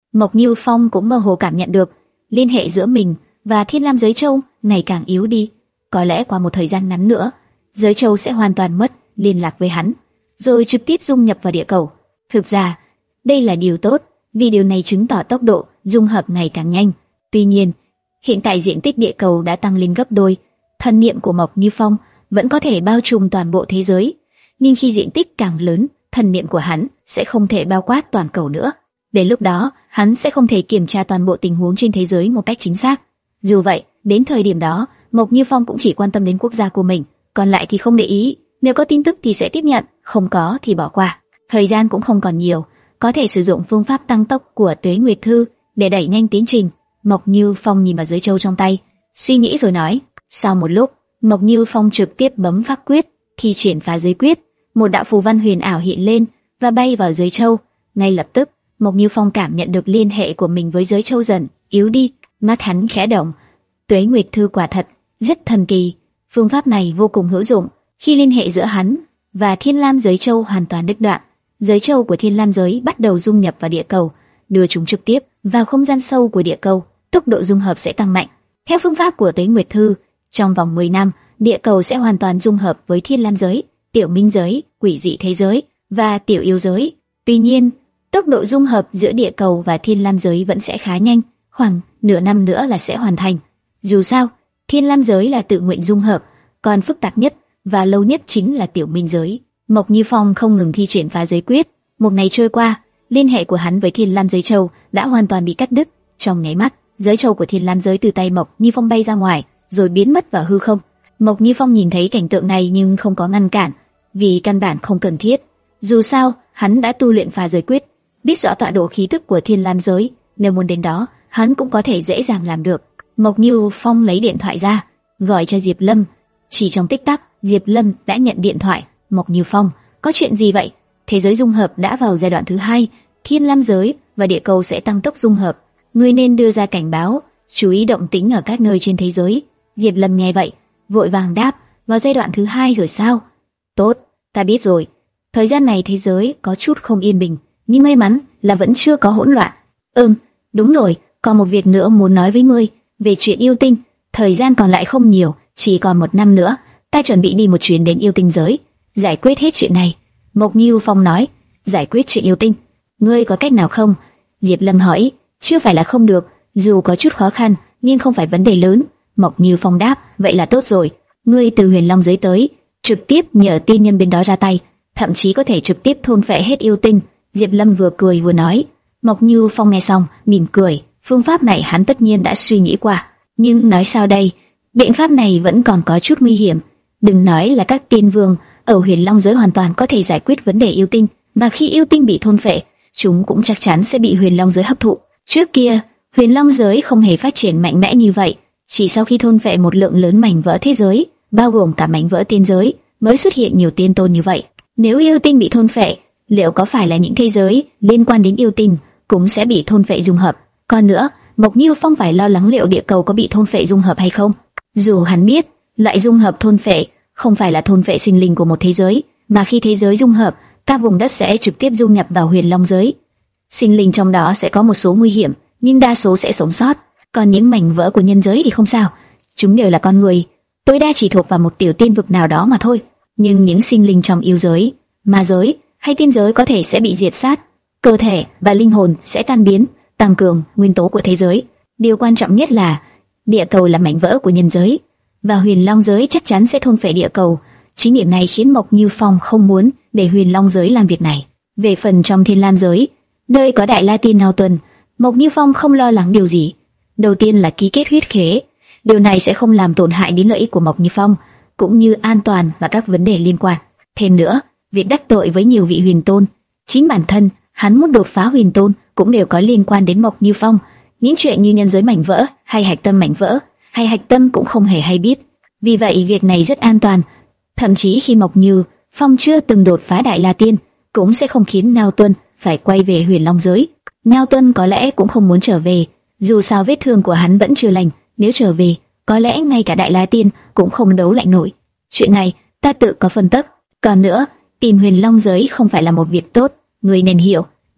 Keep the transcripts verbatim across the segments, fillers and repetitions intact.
Mộc Như Phong cũng mơ hồ cảm nhận được liên hệ giữa mình và Thiên Lam Giới Châu ngày càng yếu đi. Có lẽ qua một thời gian ngắn nữa, Giới Châu sẽ hoàn toàn mất liên lạc với hắn, rồi trực tiếp dung nhập vào địa cầu. Thực ra, đây là điều tốt, vì điều này chứng tỏ tốc độ dung hợp ngày càng nhanh. Tuy nhiên, hiện tại diện tích địa cầu đã tăng lên gấp đôi, thần niệm của Mộc Như Phong vẫn có thể bao trùm toàn bộ thế giới, nhưng khi diện tích càng lớn, thần niệm của hắn sẽ không thể bao quát toàn cầu nữa. Đến lúc đó, hắn sẽ không thể kiểm tra toàn bộ tình huống trên thế giới một cách chính xác. Dù vậy, đến thời điểm đó, Mộc Như Phong cũng chỉ quan tâm đến quốc gia của mình, còn lại thì không để ý. Nếu có tin tức thì sẽ tiếp nhận, không có thì bỏ qua. Thời gian cũng không còn nhiều, có thể sử dụng phương pháp tăng tốc của Tuế Nguyệt Thư để đẩy nhanh tiến trình. Mộc Như Phong nhìn vào giới châu trong tay, suy nghĩ rồi nói. Sau một lúc, Mộc Như Phong trực tiếp bấm pháp quyết, thi triển phá giới quyết, một đạo phù văn huyền ảo hiện lên và bay vào giới châu. Ngay lập tức, Mộc Như Phong cảm nhận được liên hệ của mình với giới châu dần yếu đi, mắt hắn khẽ động. Tuế Nguyệt Thư quả thật rất thần kỳ, phương pháp này vô cùng hữu dụng. Khi liên hệ giữa hắn và Thiên Lam Giới Châu hoàn toàn đứt đoạn, giới châu của Thiên Lam Giới bắt đầu dung nhập vào địa cầu, đưa chúng trực tiếp vào không gian sâu của địa cầu, tốc độ dung hợp sẽ tăng mạnh. Theo phương pháp của Tuế Nguyệt Thư, trong vòng mười năm, địa cầu sẽ hoàn toàn dung hợp với Thiên Lam Giới, Tiểu Minh Giới, Quỷ Dị Thế Giới và Tiểu Yêu Giới. Tuy nhiên, tốc độ dung hợp giữa địa cầu và Thiên Lam Giới vẫn sẽ khá nhanh, khoảng nửa năm nữa là sẽ hoàn thành. Dù sao, Thiên Lam Giới là tự nguyện dung hợp, còn phức tạp nhất và lâu nhất chính là Tiểu Minh Giới. Mộc Như Phong không ngừng thi triển phá giới quyết. Một ngày trôi qua, liên hệ của hắn với Thiên Lam Giới Châu đã hoàn toàn bị cắt đứt. Trong nháy mắt, giới châu của Thiên Lam Giới từ tay Mộc Như Phong bay ra ngoài, rồi biến mất vào hư không. Mộc Như Phong nhìn thấy cảnh tượng này nhưng không có ngăn cản, vì căn bản không cần thiết. Dù sao, hắn đã tu luyện phá giới quyết, biết rõ tọa độ khí tức của Thiên Lam Giới, nếu muốn đến đó, hắn cũng có thể dễ dàng làm được. Mộc Như Phong lấy điện thoại ra, gọi cho Diệp Lâm. Chỉ trong tích tắc, Diệp Lâm đã nhận điện thoại. Mộc Như Phong, có chuyện gì vậy? Thế giới dung hợp đã vào giai đoạn thứ hai, Thiên Lam Giới và địa cầu sẽ tăng tốc dung hợp. Ngươi nên đưa ra cảnh báo, chú ý động tĩnh ở các nơi trên thế giới. Diệp Lâm nghe vậy, vội vàng đáp, vào giai đoạn thứ hai rồi sao? Tốt, ta biết rồi. Thời gian này thế giới có chút không yên bình, nhưng may mắn là vẫn chưa có hỗn loạn. Ừm, đúng rồi, còn một việc nữa muốn nói với ngươi, về chuyện yêu tinh. Thời gian còn lại không nhiều, chỉ còn một năm nữa, ta chuẩn bị đi một chuyến đến yêu tinh giới, giải quyết hết chuyện này. Mộc Như Phong nói, giải quyết chuyện yêu tinh, ngươi có cách nào không? Diệp Lâm hỏi. Chưa phải là không được, dù có chút khó khăn, nhưng không phải vấn đề lớn. Mộc Như Phong đáp, vậy là tốt rồi. Ngươi từ Huyền Long giới tới, trực tiếp nhờ tiên nhân bên đó ra tay, thậm chí có thể trực tiếp thôn phệ hết yêu tinh. Diệp Lâm vừa cười vừa nói. Mộc Như Phong nghe xong, mỉm cười. Phương pháp này hắn tất nhiên đã suy nghĩ qua, nhưng nói sao đây? Biện pháp này vẫn còn có chút nguy hiểm. Đừng nói là các tiên vương ở Huyền Long giới hoàn toàn có thể giải quyết vấn đề yêu tinh, mà khi yêu tinh bị thôn phệ, chúng cũng chắc chắn sẽ bị Huyền Long giới hấp thụ. Trước kia, Huyền Long giới không hề phát triển mạnh mẽ như vậy. Chỉ sau khi thôn phệ một lượng lớn mảnh vỡ thế giới, bao gồm cả mảnh vỡ tiên giới, mới xuất hiện nhiều tiên tôn như vậy. Nếu yêu tinh bị thôn phệ, liệu có phải là những thế giới liên quan đến yêu tinh cũng sẽ bị thôn phệ dung hợp? Còn nữa, Mộc Như Phong phải lo lắng liệu địa cầu có bị thôn phệ dung hợp hay không. Dù hắn biết, loại dung hợp thôn phệ không phải là thôn phệ sinh linh của một thế giới, mà khi thế giới dung hợp, các vùng đất sẽ trực tiếp dung nhập vào Huyền Long giới. Sinh linh trong đó sẽ có một số nguy hiểm, nhưng đa số sẽ sống sót. Còn những mảnh vỡ của nhân giới thì không sao, chúng đều là con người, tối đa chỉ thuộc vào một tiểu tiên vực nào đó mà thôi. Nhưng những sinh linh trong yêu giới, ma giới hay tiên giới có thể sẽ bị diệt sát, cơ thể và linh hồn sẽ tan biến, tăng cường nguyên tố của thế giới. Điều quan trọng nhất là địa cầu là mảnh vỡ của nhân giới, và Huyền Long giới chắc chắn sẽ thôn phệ địa cầu. Chính điểm này khiến Mộc Như Phong không muốn để Huyền Long giới làm việc này. Về phần trong Thiên Lam giới, nơi có Đại La Tiên Ngao Tuần, Mộc Như Phong không lo lắng điều gì. Đầu tiên là ký kết huyết khế, điều này sẽ không làm tổn hại đến lợi ích của Mộc Như Phong, cũng như an toàn và các vấn đề liên quan. Thêm nữa, việc đắc tội với nhiều vị huyền tôn, chính bản thân hắn muốn đột phá huyền tôn cũng đều có liên quan đến Mộc Như Phong. Những chuyện như nhân giới mảnh vỡ hay hạch tâm mảnh vỡ hay hạch tâm cũng không hề hay biết. Vì vậy việc này rất an toàn. Thậm chí khi Mộc Như Phong chưa từng đột phá Đại La Tiên, cũng sẽ không khiến Ngao Tuân phải quay về Huyền Long giới. Ngao Tuân có lẽ cũng không muốn trở về, dù sao vết thương của hắn vẫn chưa lành. Nếu trở về, có lẽ ngay cả Đại La Tiên cũng không đấu lại nổi. Chuyện này ta tự có phân tích. Còn nữa, tìm Huyền Long giới không phải là một việc tốt. Người nên hiểu,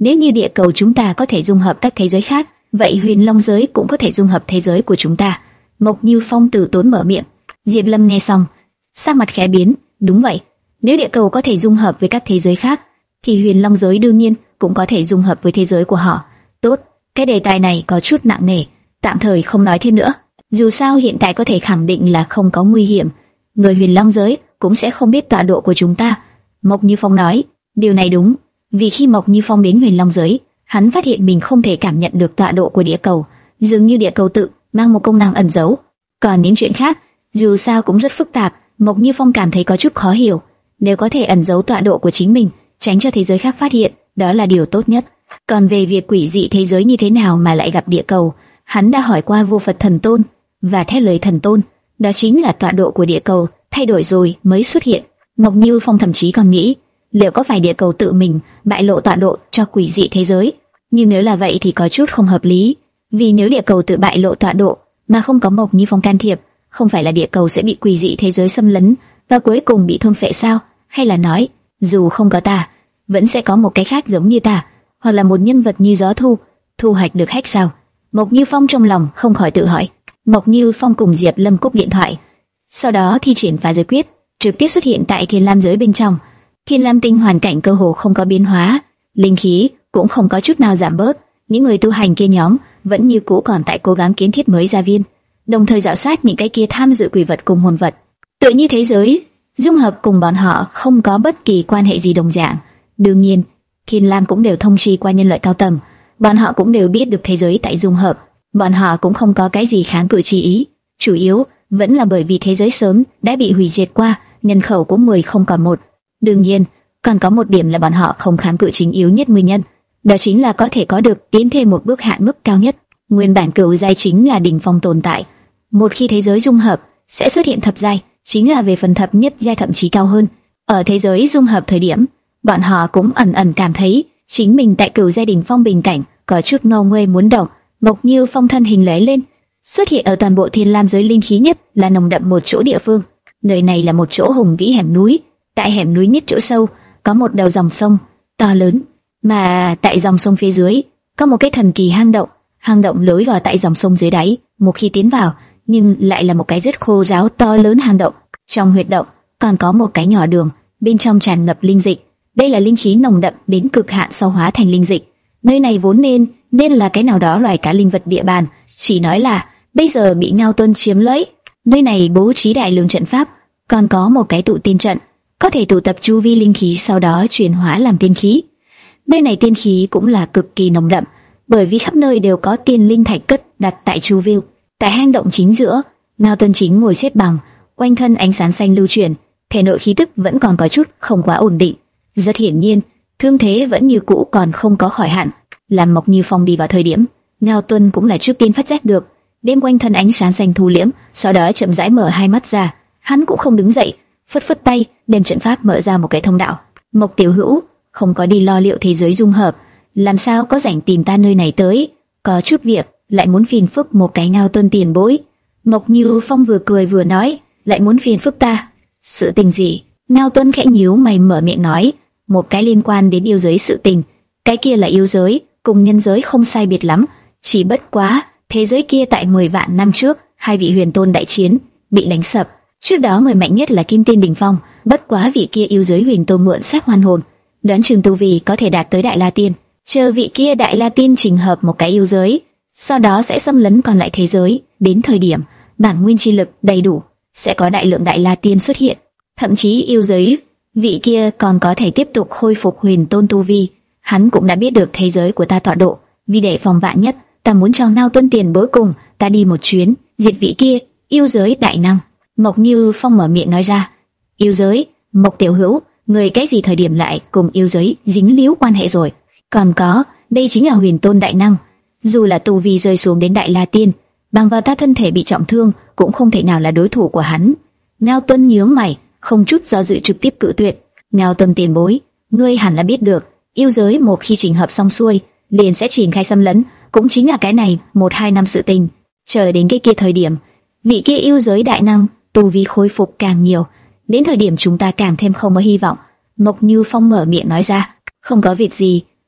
Nếu như địa cầu chúng ta có thể dung hợp các thế giới khác, vậy Huyền Long giới cũng có thể dung hợp thế giới của chúng ta. Mộc Như Phong từ tốn mở miệng. Diệp Lâm nghe xong, sắc mặt khẽ biến. Đúng vậy, nếu địa cầu có thể dung hợp với các thế giới khác, thì Huyền Long giới đương nhiên cũng có thể dung hợp với thế giới của họ. Tốt, cái đề tài này có chút nặng nề, tạm thời không nói thêm nữa. Dù sao hiện tại có thể khẳng định là không có nguy hiểm, người Huyền Long giới cũng sẽ không biết tọa độ của chúng ta. Mộc Như Phong nói, điều này đúng, vì khi Mộc Như Phong đến Huyền Long giới, hắn phát hiện mình không thể cảm nhận được tọa độ của địa cầu, dường như địa cầu tự mang một công năng ẩn giấu. Còn những chuyện khác, dù sao cũng rất phức tạp, Mộc Như Phong cảm thấy có chút khó hiểu. Nếu có thể ẩn giấu tọa độ của chính mình, tránh cho thế giới khác phát hiện, đó là điều tốt nhất. Còn về việc quỷ dị thế giới như thế nào mà lại gặp địa cầu, hắn đã hỏi qua Vô Phật Thần Tôn và theo lời Thần Tôn, đó chính là tọa độ của địa cầu thay đổi rồi mới xuất hiện. Mộc Như Phong thậm chí còn nghĩ, liệu có phải địa cầu tự mình bại lộ tọa độ cho quỷ dị thế giới? Nhưng nếu là vậy thì có chút không hợp lý, vì nếu địa cầu tự bại lộ tọa độ mà không có Mộc Như Phong can thiệp, không phải là địa cầu sẽ bị quỷ dị thế giới xâm lấn và cuối cùng bị thôn phệ sao? Hay là nói, dù không có ta, vẫn sẽ có một cái khác giống như ta, hoặc là một nhân vật như Gió Thu, thu hoạch được hack sao? Mộc Như Phong trong lòng không khỏi tự hỏi. Mộc Như Phong cùng Diệp Lâm cúp điện thoại, sau đó thi triển phá giới quyết, trực tiếp xuất hiện tại Thiên Lam giới bên trong. Thiên Lam tinh hoàn cảnh cơ hồ không có biến hóa, linh khí cũng không có chút nào giảm bớt. Những người tu hành kia nhóm vẫn như cũ còn tại cố gắng kiến thiết mới gia viên, đồng thời dạo sát những cái kia tham dự quỷ vật cùng hồn vật. Tự như thế giới dung hợp cùng bọn họ không có bất kỳ quan hệ gì đồng dạng. Đương nhiên, Thiên Lam cũng đều thông tri qua nhân loại cao tầng, bọn họ cũng đều biết được thế giới tại dung hợp, bọn họ cũng không có cái gì kháng cự chi ý. Chủ yếu vẫn là bởi vì thế giới sớm đã bị hủy diệt qua, nhân khẩu cũng mười không còn một. Đương nhiên, còn có một điểm là bọn họ không kháng cự chính yếu nhất nguyên nhân, đó chính là có thể có được tiến thêm một bước hạn mức cao nhất. Nguyên bản cửu giai chính là đỉnh phong tồn tại, một khi thế giới dung hợp sẽ xuất hiện thập giai, chính là về phần thập nhất giai thậm chí cao hơn. Ở thế giới dung hợp thời điểm, bọn họ cũng ẩn ẩn cảm thấy chính mình tại cửu giai đỉnh phong bình cảnh có chút ngâu nguê muốn động. Mộc Như Phong thân hình lóe lên, xuất hiện ở toàn bộ Thiên Lam giới linh khí nhất là nồng đậm một chỗ địa phương. Nơi này là một chỗ hùng vĩ hẻm núi, tại hẻm núi nhất chỗ sâu có một đầu dòng sông to lớn, mà tại dòng sông phía dưới có một cái thần kỳ hang động. Hang động lối vào tại dòng sông dưới đáy, một khi tiến vào, nhưng lại là một cái rất khô ráo to lớn hang động. Trong huyệt động còn có một cái nhỏ đường, bên trong tràn ngập linh dịch. Đây là linh khí nồng đậm đến cực hạn sau hóa thành linh dịch. Nơi này vốn nên nên là cái nào đó loài cá linh vật địa bàn, chỉ nói là bây giờ bị Ngao Tuân chiếm lấy. Nơi này bố trí đại lượng trận pháp, còn có một cái tụ tiên trận, có thể tụ tập chu vi linh khí sau đó chuyển hóa làm tiên khí. Nơi này tiên khí cũng là cực kỳ nồng đậm, bởi vì khắp nơi đều có tiên linh thạch cất đặt tại chu vi. Tại hang động chính giữa, Ngao Tuân chính ngồi xếp bằng, quanh thân ánh sáng xanh lưu chuyển, thể nội khí tức vẫn còn có chút không quá ổn định. Rất hiển nhiên, thương thế vẫn như cũ còn không có khỏi hẳn. Làm Mộc Như Phong đi vào thời điểm, Ngao Tuân cũng là trước tiên phát giác được, đêm quanh thân ánh sáng xanh thu liễm, sau đó chậm rãi mở hai mắt ra. Hắn cũng không đứng dậy, phất phất tay, đem trận pháp mở ra một cái thông đạo. Mộc tiểu hữu, không có đi lo liệu thế giới dung hợp, làm sao có rảnh tìm ta nơi này tới? Có chút việc, lại muốn phiền phức một cái Ngao Tuân tiền bối. Mộc Như Phong vừa cười vừa nói, lại muốn phiền phức ta? Sự tình gì? Ngao Tuân khẽ nhíu mày mở miệng nói, một cái liên quan đến yêu giới sự tình. Cái kia là yêu giới, cùng nhân giới không sai biệt lắm, chỉ bất quá thế giới kia tại mười vạn năm trước, hai vị huyền tôn đại chiến, bị đánh sập. Trước đó người mạnh nhất là Kim Tiên đỉnh phong, bất quá vị kia yêu giới huyền tôn mượn xác hoàn hồn, đoán chừng tu vi có thể đạt tới đại la tiên. Chờ vị kia đại la tiên trình hợp một cái yêu giới, sau đó sẽ xâm lấn còn lại thế giới. Đến thời điểm bản nguyên chi lực đầy đủ, sẽ có đại lượng đại la tiên xuất hiện. Thậm chí yêu giới vị kia còn có thể tiếp tục khôi phục huyền tôn tu vi. Hắn cũng đã biết được thế giới của ta tọa độ, vì để phòng vạn nhất, ta muốn cho Ngao Tuân tiền bối cùng ta đi một chuyến, diệt vị kia yêu giới đại năng. Mộc Như Phong mở miệng nói ra. Yêu giới? Mộc tiểu hữu, người cái gì thời điểm lại cùng yêu giới dính líu quan hệ rồi? Còn có, đây chính là huyền tôn đại năng, dù là tu vi rơi xuống đến đại la tiên, bằng vào ta thân thể bị trọng thương, cũng không thể nào là đối thủ của hắn. Ngao Tuân nhướng mày, không chút do dự trực tiếp cự tuyệt. Ngao Tuân tiền bối, ngươi hẳn là biết được, yêu giới một khi chỉnh hợp xong xuôi, liền sẽ triển khai xâm lấn, cũng chính là cái này một hai năm sự tình. Chờ đến cái kia thời điểm, vị kia yêu giới đại năng tu vi khôi phục càng nhiều, đến thời điểm chúng ta càng thêm không có hy vọng. Mộc Như Phong mở miệng nói ra. Không có việc gì,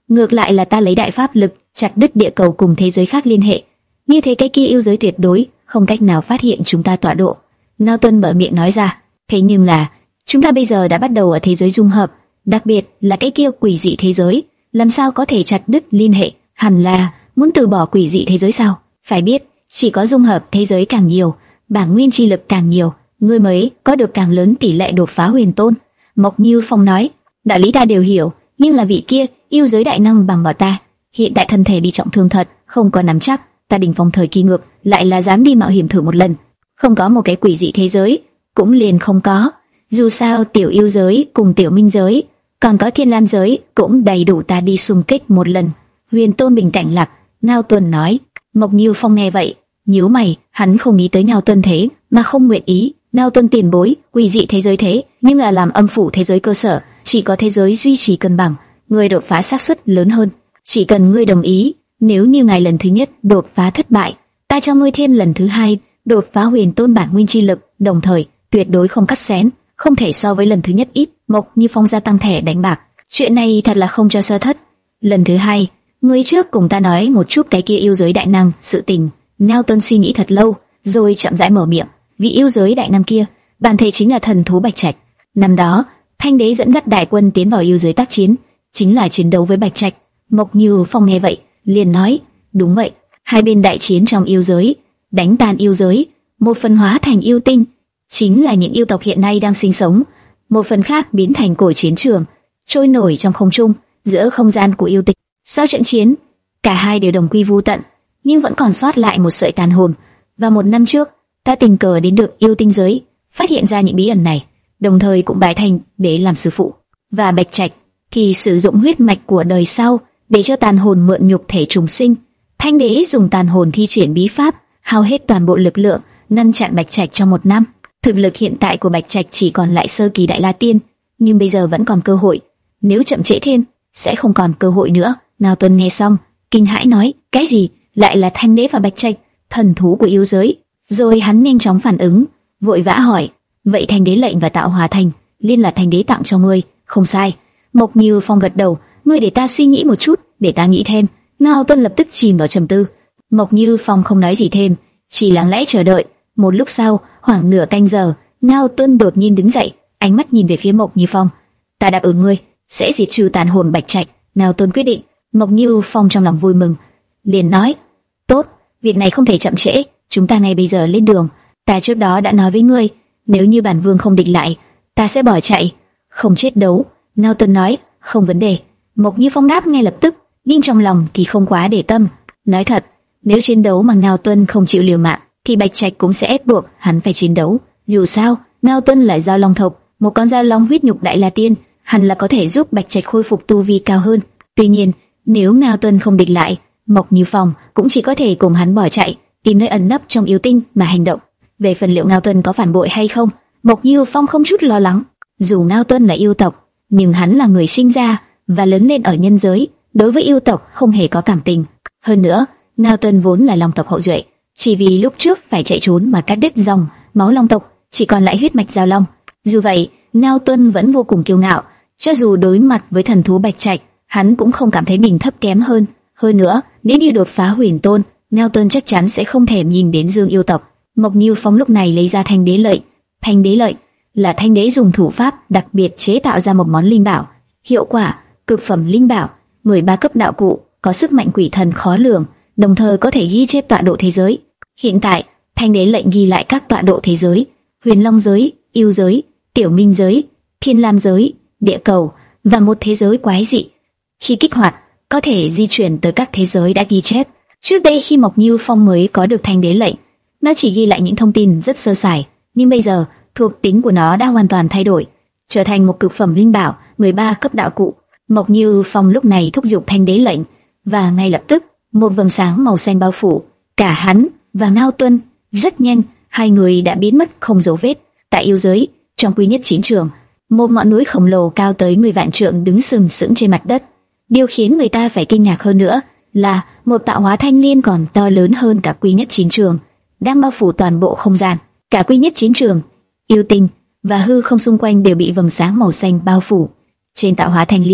ngược lại là ta lấy đại pháp lực chặt đứt địa cầu cùng thế giới khác liên hệ. Như thế cái kia yêu giới tuyệt đối không cách nào phát hiện chúng ta tọa độ. Ngao Tuân mở miệng nói ra. Thế nhưng là chúng ta bây giờ đã bắt đầu ở thế giới dung hợp, đặc biệt là cái kia quỷ dị thế giới, làm sao có thể chặt đứt liên hệ? Hẳn là muốn từ bỏ quỷ dị thế giới sao? Phải biết, chỉ có dung hợp thế giới càng nhiều, bản nguyên chi lực càng nhiều, ngươi mới có được càng lớn tỷ lệ đột phá huyền tôn. Mộc Như Phong nói, đạo lý ta đều hiểu, nhưng là vị kia yêu giới đại năng bằng bảo ta, hiện tại thân thể bị trọng thương thật, không có nắm chắc. Ta đỉnh phong thời kỳ ngược, lại là dám đi mạo hiểm thử một lần. Không có một cái quỷ dị thế giới, cũng liền không có. Dù sao tiểu yêu giới cùng tiểu minh giới, còn có thiên lam giới cũng đầy đủ ta đi xung kích một lần. Huyền tôn bình cảnh lạc, Ngao Tuân nói. Mộc Như Phong nghe vậy, nhíu mày, hắn không nghĩ tới Ngao Tuân thế mà không nguyện ý. Ngao Tuân tiền bối, quỷ dị thế giới thế, nhưng là làm âm phủ thế giới cơ sở, chỉ có thế giới duy trì cân bằng, người đột phá xác suất lớn hơn. Chỉ cần ngươi đồng ý, nếu như ngày lần thứ nhất đột phá thất bại, ta cho ngươi thêm lần thứ hai đột phá huyền tôn bản nguyên chi lực, đồng thời tuyệt đối không cắt xén, không thể so với lần thứ nhất ít. Mộc Như Phong gia tăng thẻ đánh bạc, chuyện này thật là không cho sơ thất. Lần thứ hai, ngươi trước cùng ta nói một chút cái kia yêu giới đại năng sự tình. Ngao Tuân suy nghĩ thật lâu, rồi chậm rãi mở miệng. Vị yêu giới đại năng kia, bản thể chính là thần thú Bạch Trạch. Năm đó, Thanh Đế dẫn dắt đại quân tiến vào yêu giới tác chiến, chính là chiến đấu với Bạch Trạch. Mộc Như Phong nghe vậy, liền nói, đúng vậy, hai bên đại chiến trong yêu giới, đánh tan yêu giới, một phần hóa thành yêu tinh, chính là những yêu tộc hiện nay đang sinh sống, một phần khác biến thành cổ chiến trường, trôi nổi trong không trung, giữa không gian của yêu tịch. Sau trận chiến, cả hai đều đồng quy vu tận, nhưng vẫn còn sót lại một sợi tàn hồn. Và một năm trước, ta tình cờ đến được yêu tinh giới, phát hiện ra những bí ẩn này, đồng thời cũng bái Thanh để làm sư phụ. Và Bạch Trạch thì sử dụng huyết mạch của đời sau để cho tàn hồn mượn nhục thể trùng sinh. Thanh Đế dùng tàn hồn thi triển bí pháp, hao hết toàn bộ lực lượng, ngăn chặn Bạch Trạch trong một năm. Thực lực hiện tại của Bạch Trạch chỉ còn lại sơ kỳ đại la tiên, nhưng bây giờ vẫn còn cơ hội. Nếu chậm trễ thêm, sẽ không còn cơ hội nữa. Ngao Tuân nghe xong, kinh hãi nói, cái gì? Lại là Thanh Đế và Bạch Trạch, thần thú của yêu giới? Rồi hắn nhanh chóng phản ứng, vội vã hỏi, vậy Thanh Đế lệnh và tạo hóa thành liên là Thanh Đế tặng cho ngươi? Không sai. Mộc Như Phong gật đầu, ngươi để ta suy nghĩ một chút, để ta nghĩ thêm. Ngao Tuân lập tức chìm vào trầm tư. Mộc Như Phong không nói gì thêm, chỉ lặng lẽ chờ đợi. Một lúc sau, khoảng nửa canh giờ, Ngao Tuân đột nhiên đứng dậy, ánh mắt nhìn về phía Mộc Như Phong. Ta đáp ứng ngươi, sẽ diệt trừ tàn hồn Bạch Trạch. Ngao Tuân quyết định. Mộc Như Phong trong lòng vui mừng, liền nói, tốt, việc này không thể chậm trễ, chúng ta ngay bây giờ lên đường. Ta trước đó đã nói với ngươi, nếu như bản vương không địch lại, ta sẽ bỏ chạy, không chết đấu. Ngao Tuân nói, không vấn đề. Mộc Như Phong đáp ngay lập tức, nhưng trong lòng thì không quá để tâm. Nói thật, nếu chiến đấu mà Ngao Tuân không chịu liều mạng, thì Bạch Trạch cũng sẽ ép buộc hắn phải chiến đấu. Dù sao, Ngao Tuân là Giao Long tộc, một con Giao Long huyết nhục đại la tiên, hẳn là có thể giúp Bạch Trạch khôi phục tu vi cao hơn. Tuy nhiên, nếu Ngao Tuân không địch lại, Mộc Như Phong cũng chỉ có thể cùng hắn bỏ chạy, tìm nơi ẩn nấp trong yêu tinh mà hành động. Về phần liệu Ngao Tuân có phản bội hay không, Mộc Như Phong không chút lo lắng. Dù Ngao Tuân là yêu tộc, nhưng hắn là người sinh ra và lớn lên ở nhân giới, đối với yêu tộc không hề có cảm tình. Hơn nữa, Ngao Tuân vốn là long tộc hậu duệ, chỉ vì lúc trước phải chạy trốn mà cắt đứt dòng máu long tộc, chỉ còn lại huyết mạch Giao Long. Dù vậy, Ngao Tuân vẫn vô cùng kiêu ngạo, cho dù đối mặt với thần thú Bạch Trạch, hắn cũng không cảm thấy mình thấp kém hơn. Hơn nữa, nếu như đột phá huyền tôn, Ngao Tuân chắc chắn sẽ không thèm nhìn đến Dương yêu tộc. Mộc Như Phong lúc này lấy ra Thanh Đế lệnh. Thanh Đế lệnh là Thanh Đế dùng thủ pháp đặc biệt chế tạo ra một món linh bảo, hiệu quả cực phẩm linh bảo, mười ba cấp đạo cụ, có sức mạnh quỷ thần khó lường, đồng thời có thể ghi chép tọa độ thế giới. Hiện tại, Thanh Đế lệnh ghi lại các tọa độ thế giới: Huyền Long giới, yêu giới, Tiểu Minh giới, Thiên Lam giới, địa cầu và một thế giới quái dị. Khi kích hoạt, có thể di chuyển tới các thế giới đã ghi chép. Trước đây khi Mộc Như Phong mới có được Thanh Đế lệnh, nó chỉ ghi lại những thông tin rất sơ sài, nhưng bây giờ thuộc tính của nó đã hoàn toàn thay đổi, trở thành một cực phẩm linh bảo, mười ba cấp đạo cụ. Mộc Như Phong lúc này thúc giục Thanh Đế lệnh, và ngay lập tức một vầng sáng màu xanh bao phủ cả hắn và Ngao Tuân. Rất nhanh, hai người đã biến mất không dấu vết. Tại yêu giới, trong quy nhất chiến trường, một ngọn núi khổng lồ cao tới mười vạn trượng đứng sừng sững trên mặt đất. Điều khiến người ta phải kinh ngạc hơn nữa là một tạo hóa thanh liên còn to lớn hơn cả quy nhất chiến trường, đang bao phủ toàn bộ không gian. Cả quy nhất chiến trường, yêu tinh và hư không xung quanh đều bị vầng sáng màu xanh bao phủ. Trên tạo hóa thanh liên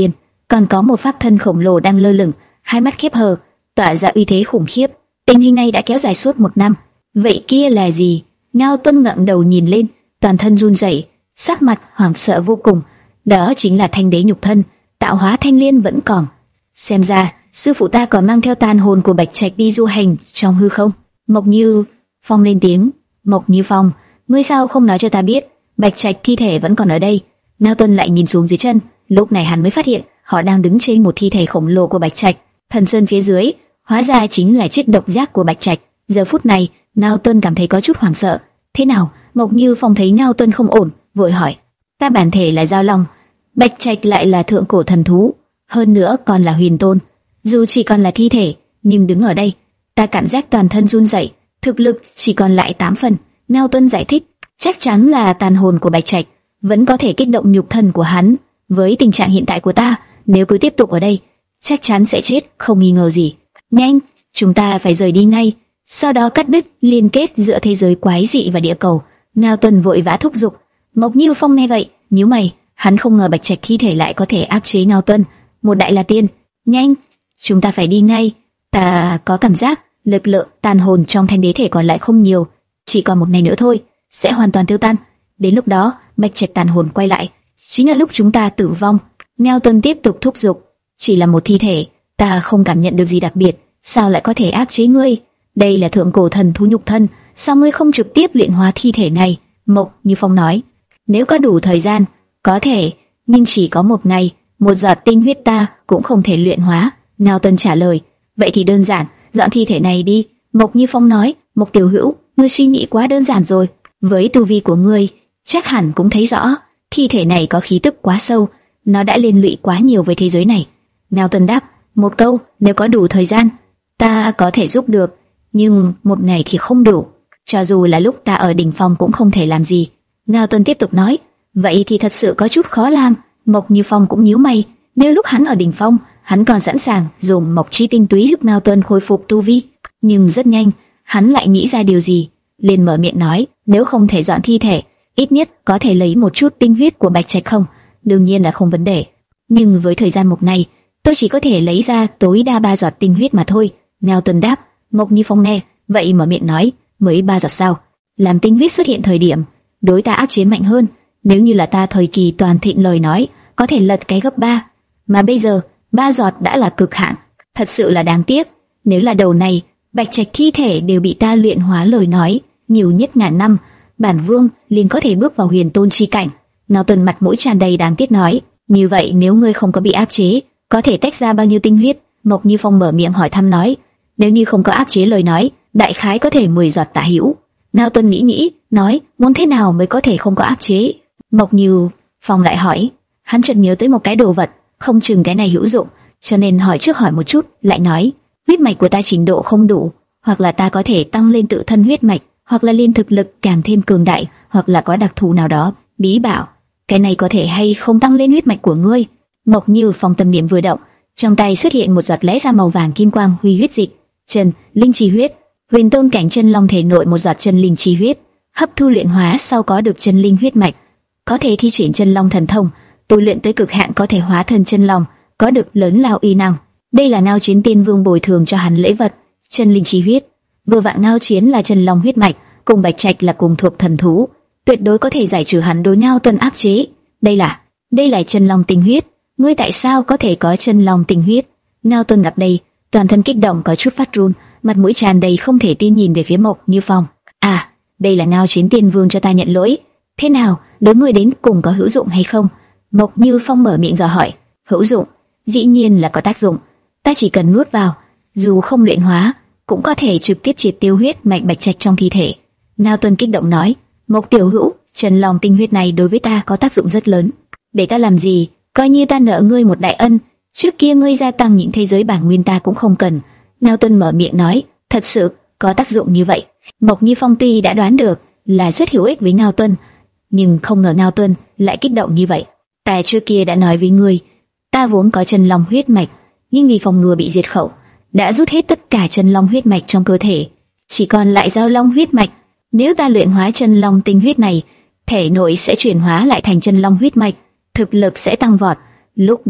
còn có một pháp thân khổng lồ đang lơ lửng, hai mắt khép hờ, tỏa ra uy thế khủng khiếp. Tình hình này đã kéo dài suốt một năm. Vậy kia là gì? Ngao Tuân ngẩng đầu nhìn lên, toàn thân run rẩy, sắc mặt hoảng sợ vô cùng. Đó chính là thanh đế nhục thân, tạo hóa thanh liên vẫn còn. Xem ra sư phụ ta còn mang theo tàn hồn của Bạch Trạch đi du hành trong hư không. Mộc Như Phong lên tiếng. Mộc Như Phong, ngươi sao không nói cho ta biết? Bạch Trạch thi thể vẫn còn ở đây. Ngao Tuân lại nhìn xuống dưới chân, lúc này hắn mới phát hiện họ đang đứng trên một thi thể khổng lồ của Bạch Trạch. Thần sơn phía dưới, hóa ra chính là chiếc độc giác của Bạch Trạch. Giờ phút này, Ngao Tuân cảm thấy có chút hoảng sợ. Thế nào? Mộc Như Phong thấy Ngao Tuân không ổn, vội hỏi. Ta bản thể là Giao Long, Bạch Trạch lại là thượng cổ thần thú, hơn nữa còn là huyền tôn. Dù chỉ còn là thi thể, nhưng đứng ở đây, ta cảm giác toàn thân run rẩy, thực lực chỉ còn lại tám phần. Ngao Tuân giải thích, chắc chắn là tàn hồn của Bạch Trạch vẫn có thể kích động nhục thân của hắn. Với tình trạng hiện tại của ta, nếu cứ tiếp tục ở đây, chắc chắn sẽ chết, không nghi ngờ gì. Nhanh, chúng ta phải rời đi ngay, sau đó cắt đứt liên kết giữa thế giới quái dị và địa cầu. Ngao Tuân vội vã thúc giục. Mộc Như Phong nghe vậy, nhíu mày, hắn không ngờ Bạch Trạch thi thể lại có thể áp chế Ngao Tuân, một đại la tiên. Nhanh, chúng ta phải đi ngay. Ta có cảm giác lực lượng tàn hồn trong thanh đế thể còn lại không nhiều, chỉ còn một ngày nữa thôi sẽ hoàn toàn tiêu tan. Đến lúc đó, Bạch Trạch tàn hồn quay lại, chính là lúc chúng ta tử vong. Ngao Tuân tiếp tục thúc giục. Chỉ là một thi thể, ta không cảm nhận được gì đặc biệt, sao lại có thể áp chế ngươi? Đây là thượng cổ thần thú nhục thân, sao ngươi không trực tiếp luyện hóa thi thể này? Mộc Như Phong nói. Nếu có đủ thời gian, có thể, nhưng chỉ có một ngày, một giọt tinh huyết ta cũng không thể luyện hóa. Ngao Tuân trả lời. Vậy thì đơn giản, dọn thi thể này đi. Mộc Như Phong nói. Mộc tiểu hữu, ngươi suy nghĩ quá đơn giản rồi. Với tu vi của ngươi, chắc hẳn cũng thấy rõ, thi thể này có khí tức quá sâu, nó đã liên lụy quá nhiều với thế giới này. Ngao Tuân đáp. Một câu, nếu có đủ thời gian, ta có thể giúp được, nhưng một ngày thì không đủ. Cho dù là lúc ta ở đỉnh phong cũng không thể làm gì. Ngao Tuân tiếp tục nói. Vậy thì thật sự có chút khó làm. Mộc Như Phong cũng nhíu mày. Nếu lúc hắn ở đỉnh phong, hắn còn sẵn sàng dùng Mộc Chi tinh túy giúp Ngao Tuân khôi phục tu vi, nhưng rất nhanh, hắn lại nghĩ ra điều gì, liền mở miệng nói. Nếu không thể dọn thi thể, ít nhất có thể lấy một chút tinh huyết của Bạch Trạch không? Đương nhiên là không vấn đề, nhưng với thời gian một ngày, tôi chỉ có thể lấy ra tối đa ba giọt tinh huyết mà thôi. Ngao Tuân đáp. Mộc Như Phong nghe vậy mở miệng nói. Mới ba giọt sao? Làm tinh huyết xuất hiện thời điểm đối ta áp chế mạnh hơn, nếu như là ta thời kỳ toàn thịnh lời nói, có thể lật cái gấp ba, mà bây giờ ba giọt đã là cực hạn, thật sự là đáng tiếc. Nếu là đầu này Bạch Trạch thi thể đều bị ta luyện hóa lời nói, nhiều nhất ngàn năm, bản vương liền có thể bước vào huyền tôn chi cảnh. Ngao Tuân mặt mũi tràn đầy đáng tiếc nói. Như vậy nếu ngươi không có bị áp chế, có thể tách ra bao nhiêu tinh huyết? Mộc Như Phong mở miệng hỏi thăm nói. Nếu như không có áp chế lời nói, đại khái có thể mười giọt tả hữu. Ngao Tuân nghĩ nghĩ, nói, muốn thế nào mới có thể không có áp chế? Mộc Như Phong lại hỏi. Hắn chợt nhớ tới một cái đồ vật, không chừng cái này hữu dụng, cho nên hỏi trước hỏi một chút, lại nói, huyết mạch của ta trình độ không đủ, hoặc là ta có thể tăng lên tự thân huyết mạch, hoặc là liên thực lực càng thêm cường đại, hoặc là có đặc thù nào đó. Bí bảo, cái này có thể hay không tăng lên huyết mạch của ngươi? Mộc Như Phong tâm niệm vừa động, trong tay xuất hiện một giọt lóe ra màu vàng kim quang huy huyết dịch, chân linh chi huyết. Huyền tôn cảnh chân long thể nội một giọt chân linh chi huyết, hấp thu luyện hóa sau có được chân linh huyết mạch, có thể thi triển chân long thần thông, tu luyện tới cực hạn có thể hóa thân chân long, có được lớn lao uy năng. Đây là Ngao Chiến Tiên Vương bồi thường cho hắn lễ vật, chân linh chi huyết. Vừa vặn Ngao Chiến là chân long huyết mạch, cùng Bạch Trạch là cùng thuộc thần thú, tuyệt đối có thể giải trừ hắn đối Ngao Tuân áp chế. Đây là, đây là chân long tinh huyết. Ngươi tại sao có thể có chân long tinh huyết? Ngao Tuân gặp đây, toàn thân kích động có chút phát run, mặt mũi tràn đầy không thể tin nhìn về phía Mộc Như Phong. À, đây là Ngao Chiến Tiên Vương cho ta nhận lỗi. Thế nào, đối ngươi đến cùng có hữu dụng hay không? Mộc Như Phong mở miệng dò hỏi. Hữu dụng? Dĩ nhiên là có tác dụng. Ta chỉ cần nuốt vào, dù không luyện hóa, cũng có thể trực tiếp triệt tiêu huyết mạch Bạch Trạch trong thi thể. Ngao Tuân kích động nói. Mộc tiểu hữu, chân long tinh huyết này đối với ta có tác dụng rất lớn. Để ta làm gì? Coi như ta nợ ngươi một đại ân. Trước kia ngươi gia tăng những thế giới bản nguyên ta cũng không cần. Ngao Tuân mở miệng nói. Thật sự có tác dụng như vậy. Mộc Như Phong tuy đã đoán được là rất hữu ích với Ngao Tuân, nhưng không ngờ Ngao Tuân lại kích động như vậy. Ta trước kia đã nói với ngươi, ta vốn có chân long huyết mạch, nhưng vì phòng ngừa bị diệt khẩu, đã rút hết tất cả chân long huyết mạch trong cơ thể, chỉ còn lại giao long huyết mạch. Nếu ta luyện hóa chân long tinh huyết này, thể nội sẽ chuyển hóa lại thành chân long huyết mạch, thực lực sẽ tăng vọt. Lúc đó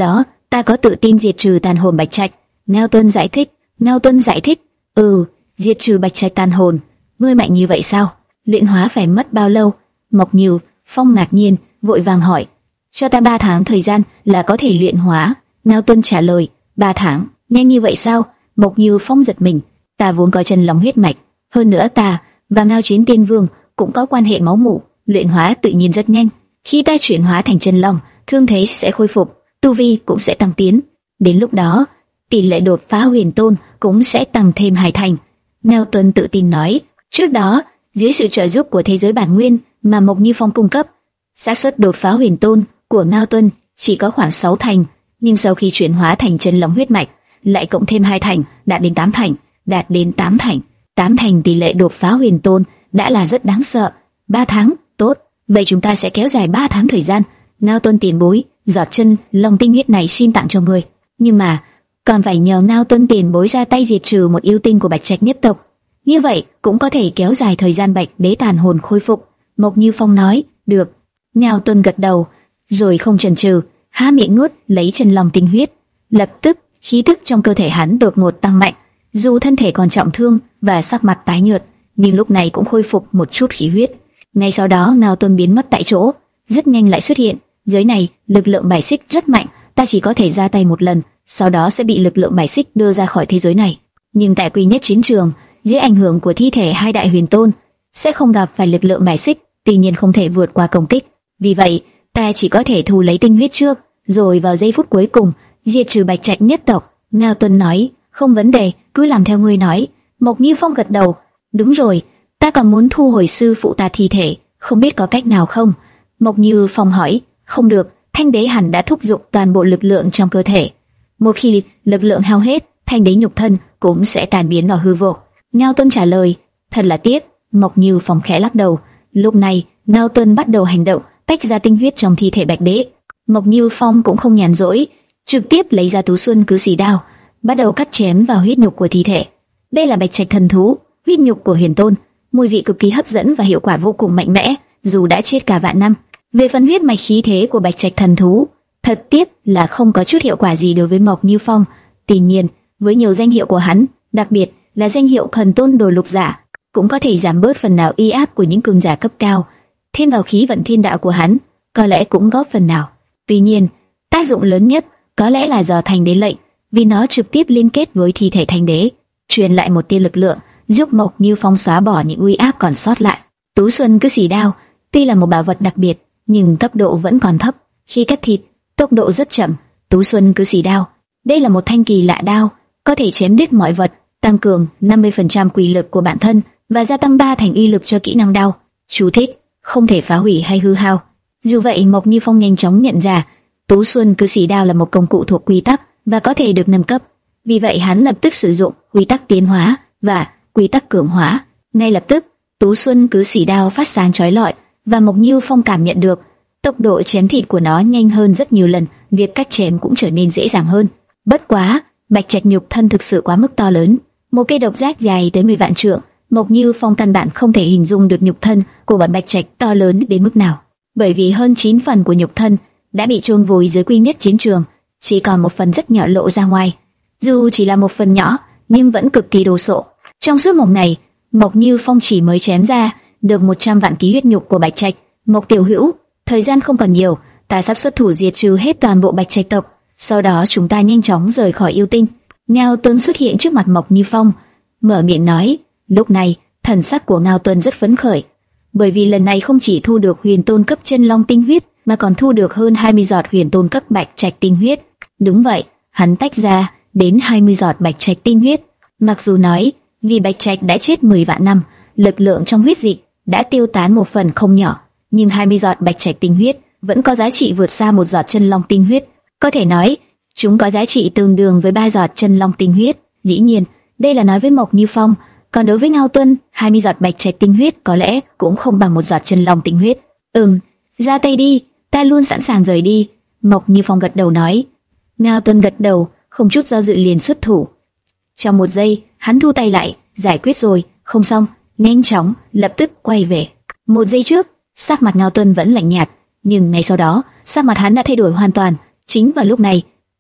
Ta có tự tin diệt trừ tàn hồn Bạch Trạch. Ngao Tuân giải thích. Ngao Tuân giải thích. Ừ, diệt trừ Bạch Trạch tàn hồn. Ngươi mạnh như vậy sao? Luyện hóa phải mất bao lâu? Mộc Như Phong ngạc nhiên, vội vàng hỏi. Cho ta ba tháng thời gian là có thể luyện hóa. Ngao Tuân trả lời. Ba tháng? Nhanh như vậy sao? Mộc Như Phong giật mình. Ta vốn có chân long huyết mạch, hơn nữa ta và Ngao Chiến Tiên Vương cũng có quan hệ máu mủ, luyện hóa tự nhiên rất nhanh. Khi ta chuyển hóa thành chân long, thương thế sẽ khôi phục, tu vi cũng sẽ tăng tiến. Đến lúc đó, tỷ lệ đột phá huyền tôn cũng sẽ tăng thêm hai thành. Ngao Tuân tự tin nói. Trước đó, dưới sự trợ giúp của thế giới bản nguyên mà Mộc Như Phong cung cấp, xác suất đột phá huyền tôn của Ngao Tuân chỉ có khoảng sáu thành, nhưng sau khi chuyển hóa thành chân long huyết mạch, lại cộng thêm hai thành, đạt đến tám thành, đạt đến tám thành. tám thành tỷ lệ đột phá huyền tôn đã là rất đáng sợ. ba tháng, tốt, vậy chúng ta sẽ kéo dài ba tháng thời gian. Ngao Tuân tiền bối, giọt chân long tinh huyết này xin tặng cho người, nhưng mà còn phải nhờ Ngao Tuân tiền bối ra tay diệt trừ một yêu tinh của Bạch Trạch nhất tộc. Như vậy cũng có thể kéo dài thời gian Bạch Đế tàn hồn khôi phục. Mộc Như Phong nói. Được. Ngao Tuân gật đầu, rồi không chần chừ, há miệng nuốt lấy chân long tinh huyết. Lập tức khí tức trong cơ thể hắn đột ngột tăng mạnh, dù thân thể còn trọng thương và sắc mặt tái nhợt, nhưng lúc này cũng khôi phục một chút khí huyết. Ngay sau đó Ngao Tuân biến mất tại chỗ, rất nhanh lại xuất hiện. Dưới này lực lượng bài xích rất mạnh, ta chỉ có thể ra tay một lần, sau đó sẽ bị lực lượng bài xích đưa ra khỏi thế giới này. Nhưng tại quy nhất chiến trường, dưới ảnh hưởng của thi thể hai đại huyền tôn, sẽ không gặp phải lực lượng bài xích, tuy nhiên không thể vượt qua công kích. Vì vậy, ta chỉ có thể thu lấy tinh huyết trước, rồi vào giây phút cuối cùng diệt trừ Bạch Trạch nhất tộc. Ngao Tuân nói. Không vấn đề, cứ làm theo ngươi nói. Mộc Như Phong gật đầu. Đúng rồi, ta còn muốn thu hồi sư phụ ta thi thể, không biết có cách nào không? Mộc Như Phong hỏi. Không được, Thanh Đế hẳn đã thúc giục toàn bộ lực lượng trong cơ thể. Một khi lực lượng hao hết, Thanh Đế nhục thân cũng sẽ tan biến vào hư vô. Ngao Tuân trả lời. Thật là tiếc. Mộc Như Phong khẽ lắc đầu. Lúc này Ngao Tuân bắt đầu hành động, tách ra tinh huyết trong thi thể Bạch Đế. Mộc Như Phong cũng không nhàn rỗi, trực tiếp lấy ra Tú Xuân Cứ Xỉ Đao, bắt đầu cắt chém vào huyết nhục của thi thể. Đây là Bạch Trạch thần thú, huyết nhục của huyền tôn, mùi vị cực kỳ hấp dẫn và hiệu quả vô cùng mạnh mẽ, dù đã chết cả vạn năm. Về phần huyết mạch khí thế của Bạch Trạch thần thú, thật tiếc là không có chút hiệu quả gì đối với Mộc Như Phong. Tuy nhiên, với nhiều danh hiệu của hắn, đặc biệt là danh hiệu thần tôn đồ lục giả, cũng có thể giảm bớt phần nào uy áp của những cường giả cấp cao. Thêm vào khí vận thiên đạo của hắn, có lẽ cũng góp phần nào. Tuy nhiên, tác dụng lớn nhất có lẽ là do Thanh Đế lệnh, vì nó trực tiếp liên kết với thi thể Thanh Đế, truyền lại một tia lực lượng, giúp Mộc Như Phong xóa bỏ những uy áp còn sót lại. Tú Xuân Cứ Xỉ Đao tuy là một bảo vật đặc biệt, nhưng tốc độ vẫn còn thấp. Khi cắt thịt, tốc độ rất chậm. Tú Xuân Cứ Xỉ Đao, đây là một thanh kỳ lạ đao, có thể chém đứt mọi vật, tăng cường năm mươi phần trăm quỷ lực của bản thân và gia tăng ba thành uy lực cho kỹ năng đao. Chú thích: không thể phá hủy hay hư hao. Dù vậy, Mộc Như Phong nhanh chóng nhận ra Tú Xuân Cứ Xỉ Đao là một công cụ thuộc quy tắc và có thể được nâng cấp. Vì vậy hắn lập tức sử dụng quy tắc tiến hóa và quy tắc cường hóa. Ngay lập tức, Tú Xuân Cứ Xỉ Đao phát sáng chói lọi và Mộc Như Phong cảm nhận được tốc độ chém thịt của nó nhanh hơn rất nhiều lần, việc cắt chém cũng trở nên dễ dàng hơn. Bất quá, Bạch Trạch nhục thân thực sự quá mức to lớn, một cây độc giác dài tới mười vạn trượng. Mộc Như Phong căn bản không thể hình dung được nhục thân của bọn Bạch Trạch to lớn đến mức nào, bởi vì hơn chín phần của nhục thân đã bị chôn vùi dưới quy nhất chiến trường, chỉ còn một phần rất nhỏ lộ ra ngoài. Dù chỉ là một phần nhỏ, nhưng vẫn cực kỳ đồ sộ. Trong suốt một ngày, Mộc Như Phong chỉ mới chém ra được một trăm vạn ký huyết nhục của Bạch Trạch. Mộc tiểu hữu, thời gian không còn nhiều, ta sắp xuất thủ diệt trừ hết toàn bộ Bạch Trạch tộc, sau đó chúng ta nhanh chóng rời khỏi yêu tinh. Ngao Tuân xuất hiện trước mặt Mộc Như Phong, mở miệng nói. Lúc này, thần sắc của Ngao Tuân rất phấn khởi, bởi vì lần này không chỉ thu được huyền tôn cấp chân long tinh huyết, mà còn thu được hơn hai mươi giọt huyền tôn cấp Bạch Trạch tinh huyết. Đúng vậy, hắn tách ra đến hai mươi giọt Bạch Trạch tinh huyết. Mặc dù nói vì Bạch Trạch đã chết mười vạn năm, lực lượng trong huyết dịch đã tiêu tán một phần không nhỏ, nhưng hai mươi giọt Bạch Trạch tinh huyết vẫn có giá trị vượt xa một giọt chân long tinh huyết. Có thể nói, chúng có giá trị tương đương với ba giọt chân long tinh huyết. Dĩ nhiên, đây là nói với Mộc Như Phong, còn đối với Ngao Tuân, hai mươi giọt Bạch Trạch tinh huyết có lẽ cũng không bằng một giọt chân long tinh huyết. Ừm, ra tay đi, ta luôn sẵn sàng rời đi. Mộc Như Phong gật đầu nói. Ngao Tuân gật đầu, không chút do dự liền xuất thủ. Trong một giây, hắn thu tay lại, giải quyết rồi, không xong, nhanh chóng, lập tức quay về. Một giây trước, sắc mặt Ngao Tuân vẫn lạnh nhạt, nhưng ngay sau đó, sắc mặt hắn đã thay đổi hoàn toàn. Chính vào lúc này,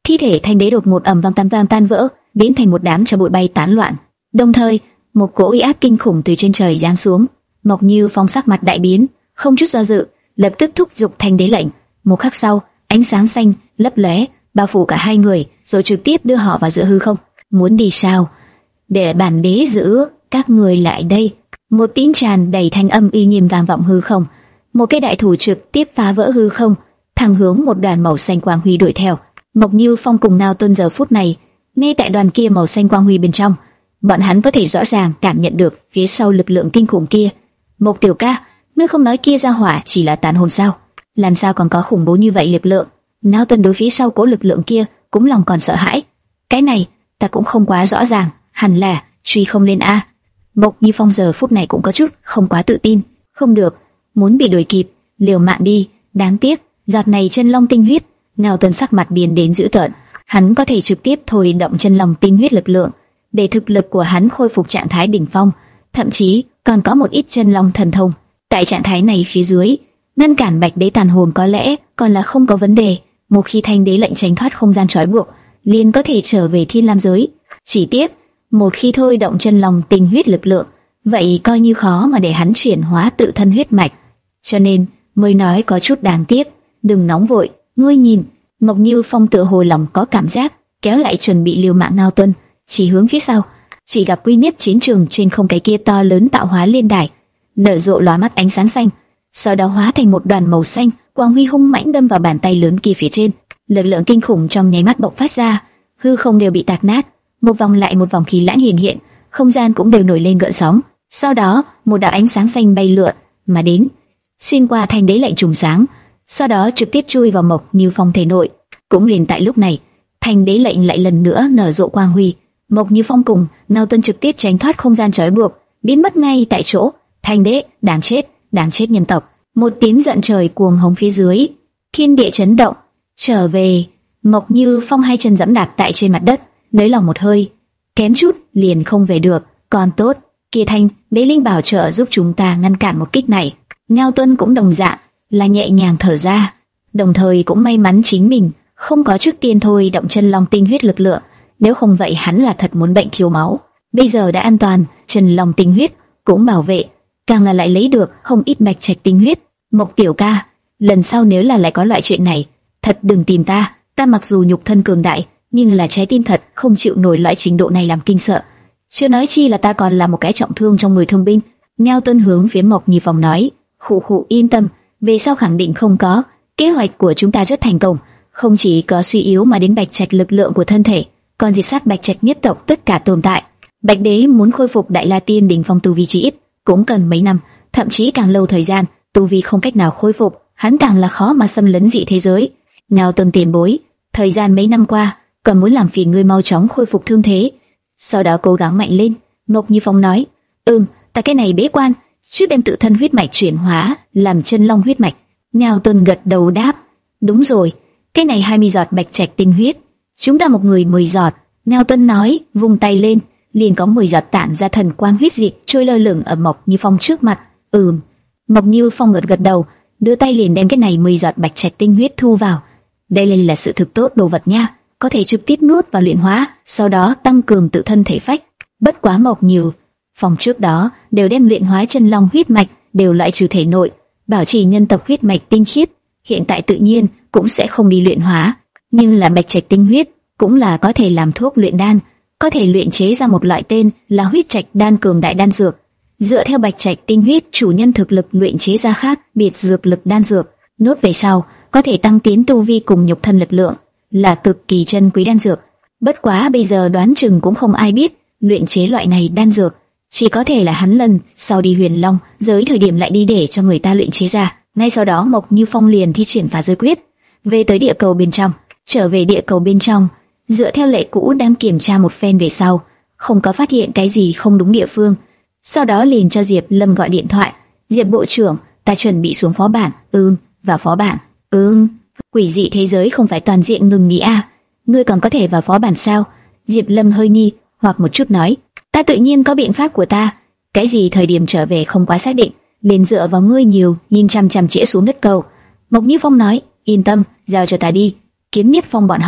thi thể Thanh Đế đột ngột ầm vang tan vang tan vỡ, biến thành một đám tro bụi bay tán loạn. Đồng thời, một cỗ uy áp kinh khủng từ trên trời giáng xuống. Mộc Như Phong sắc mặt đại biến, không chút do dự, lập tức thúc giục Thanh Đế lệnh. Một khắc sau, ánh sáng xanh lấp lóe bao phủ cả hai người, rồi trực tiếp đưa họ vào giữa hư không. Muốn đi sao? Để bản đế giữ các người lại đây. Một tiếng tràn đầy thanh âm uy nghiêm vang vọng hư không. Một cái đại thủ trực tiếp phá vỡ hư không, thẳng hướng một đoàn màu xanh quang huy đuổi theo. Mộc Như Phong cùng Ngao Tuân giờ phút này, ngay tại đoàn kia màu xanh quang huy bên trong, bọn hắn có thể rõ ràng cảm nhận được phía sau lực lượng kinh khủng kia. Mộc tiểu ca, ngươi không nói kia ra hỏa chỉ là tàn hồn sao? Làm sao còn có khủng bố như vậy lực lượng? Ngao Tuân đối phía sau cố lực lượng kia cũng lòng còn sợ hãi. Cái này ta cũng không quá rõ ràng, hẳn là truy không lên a. Mộc Như Phong giờ phút này cũng có chút không quá tự tin. Không được, muốn bị đuổi kịp, liều mạng đi. Đáng tiếc, giọt này chân long tinh huyết. Ngao Tuân sắc mặt biến đến dữ tợn. Hắn có thể trực tiếp thôi động chân long tinh huyết lực lượng, để thực lực của hắn khôi phục trạng thái đỉnh phong, thậm chí còn có một ít chân long thần thông. Tại trạng thái này phía dưới, ngăn cản Bạch Đế tàn hồn có lẽ còn là không có vấn đề. Một khi Thanh Đế lệnh tránh thoát không gian trói buộc, liền có thể trở về Thiên Lam giới. Chỉ tiếc, một khi thôi động chân long tinh huyết lực lượng, vậy coi như khó mà để hắn chuyển hóa tự thân huyết mạch. Cho nên mới nói có chút đáng tiếc. Đừng nóng vội, ngươi nhìn. Mộc Như Phong tựa hồ lòng có cảm giác, kéo lại chuẩn bị liều mạng Ngao Tuân, chỉ hướng phía sau, chỉ gặp quy nhất chiến trường trên không cái kia to lớn tạo hóa liên đài, nở rộ lóa mắt ánh sáng xanh, sau đó hóa thành một đoàn màu xanh, quang huy hung mãnh đâm vào bàn tay lớn kia phía trên. Lực lượng kinh khủng trong nháy mắt bộc phát ra, hư không đều bị tạc nát, một vòng lại một vòng khí lãng hiện hiện, không gian cũng đều nổi lên gợn sóng. Sau đó, một đạo ánh sáng xanh bay lượn mà đến, xuyên qua Thanh Đế lệnh trùng sáng, sau đó trực tiếp chui vào Mộc Như Phong thể nội. Cũng liền tại lúc này, Thanh Đế lệnh lại lần nữa nở rộ quang huy. Mộc Như Phong cùng Ngao Tuân trực tiếp tránh thoát không gian trói buộc, biến mất ngay tại chỗ. Thanh Đế, đáng chết, đáng chết nhân tộc! Một tiếng giận trời cuồng hống phía dưới, thiên địa chấn động. Trở về. Mộc Như Phong hai chân giẫm đạp tại trên mặt đất, nới lòng một hơi, kém chút liền không về được. Còn tốt, kia Thanh Đế linh bảo trợ giúp chúng ta ngăn cản một kích này. Ngao Tuân cũng đồng dạng là nhẹ nhàng thở ra, đồng thời cũng may mắn chính mình không có trước tiên thôi động chân long tinh huyết lực lượng, nếu không vậy hắn là thật muốn bệnh thiếu máu. Bây giờ đã an toàn, chân long tinh huyết cũng bảo vệ, càng là lại lấy được không ít bạch trạch tinh huyết. Mộc tiểu ca, lần sau nếu là lại có loại chuyện này, thật đừng tìm ta. Ta mặc dù nhục thân cường đại, nhưng là trái tim thật không chịu nổi loại trình độ này làm kinh sợ. Chưa nói chi là ta còn là một cái trọng thương trong người thương binh. Ngao Tuân hướng phía Mộc Như Phong nói, khụ khụ yên tâm, về sau khẳng định không có. Kế hoạch của chúng ta rất thành công, không chỉ có suy yếu mà đến bạch trạch lực lượng của thân thể, còn diệt sát bạch trạch nhất tộc tất cả tồn tại. Bạch Đế muốn khôi phục Đại La Tiên đỉnh phong tu vi chí ít cũng cần mấy năm, thậm chí càng lâu thời gian. Tu vi không cách nào khôi phục, hắn càng là khó mà xâm lấn dị thế giới. Ngao Tuân tiền bối, thời gian mấy năm qua, còn muốn làm phiền ngươi mau chóng khôi phục thương thế, sau đó cố gắng mạnh lên. Mộc Như Phong nói, ừm, ta cái này bế quan, trước đem tự thân huyết mạch chuyển hóa làm chân long huyết mạch. Ngao Tuân gật đầu đáp, đúng rồi, cái này hai mươi giọt bạch trạch tinh huyết, chúng ta một người mười giọt. Ngao Tuân nói, vung tay lên, liền có mười giọt tản ra thần quang huyết dịch trôi lơ lửng ở Mộc Như Phong trước mặt. Ừm. Mộc Như Phong gật gật đầu, đưa tay liền đem cái này mười giọt bạch trạch tinh huyết thu vào. Đây là, là sự thực tốt đồ vật nha, có thể trực tiếp nuốt và luyện hóa, sau đó tăng cường tự thân thể phách. Bất quá Mộc Như Phong trước đó đều đem luyện hóa chân long huyết mạch đều loại trừ thể nội, bảo trì nhân tộc huyết mạch tinh khiết. Hiện tại tự nhiên cũng sẽ không đi luyện hóa, nhưng là bạch trạch tinh huyết cũng là có thể làm thuốc luyện đan, có thể luyện chế ra một loại tên là huyết trạch đan cường đại đan dược. Dựa theo bạch trạch tinh huyết chủ nhân thực lực luyện chế ra khác biệt dược lực đan dược, nốt về sau có thể tăng tiến tu vi cùng nhục thân lực lượng, là cực kỳ chân quý đan dược. Bất quá bây giờ đoán chừng cũng không ai biết luyện chế loại này đan dược, chỉ có thể là hắn lần sau đi Huyền Long giới thời điểm lại đi để cho người ta luyện chế ra. Ngay sau đó Mộc Như Phong liền thi triển phá giới quyết, về tới địa cầu bên trong. Trở về địa cầu bên trong, dựa theo lệ cũ đang kiểm tra một phen về sau, không có phát hiện cái gì không đúng địa phương. Sau đó liền cho Diệp Lâm gọi điện thoại. Diệp bộ trưởng, ta chuẩn bị xuống phó bản. Ừm, vào phó bản. Ừm, quỷ dị thế giới không phải toàn diện ngừng nghỉ à? Ngươi còn có thể vào phó bản sao? Diệp Lâm hơi nghi hoặc một chút nói, ta tự nhiên có biện pháp của ta. Cái gì thời điểm trở về không quá xác định, liền dựa vào ngươi nhiều. Nhìn chăm chăm chĩa xuống đất cầu. Mộc Như Phong nói, yên tâm, giao cho ta đi. Kiếm Niết Phong bọn họ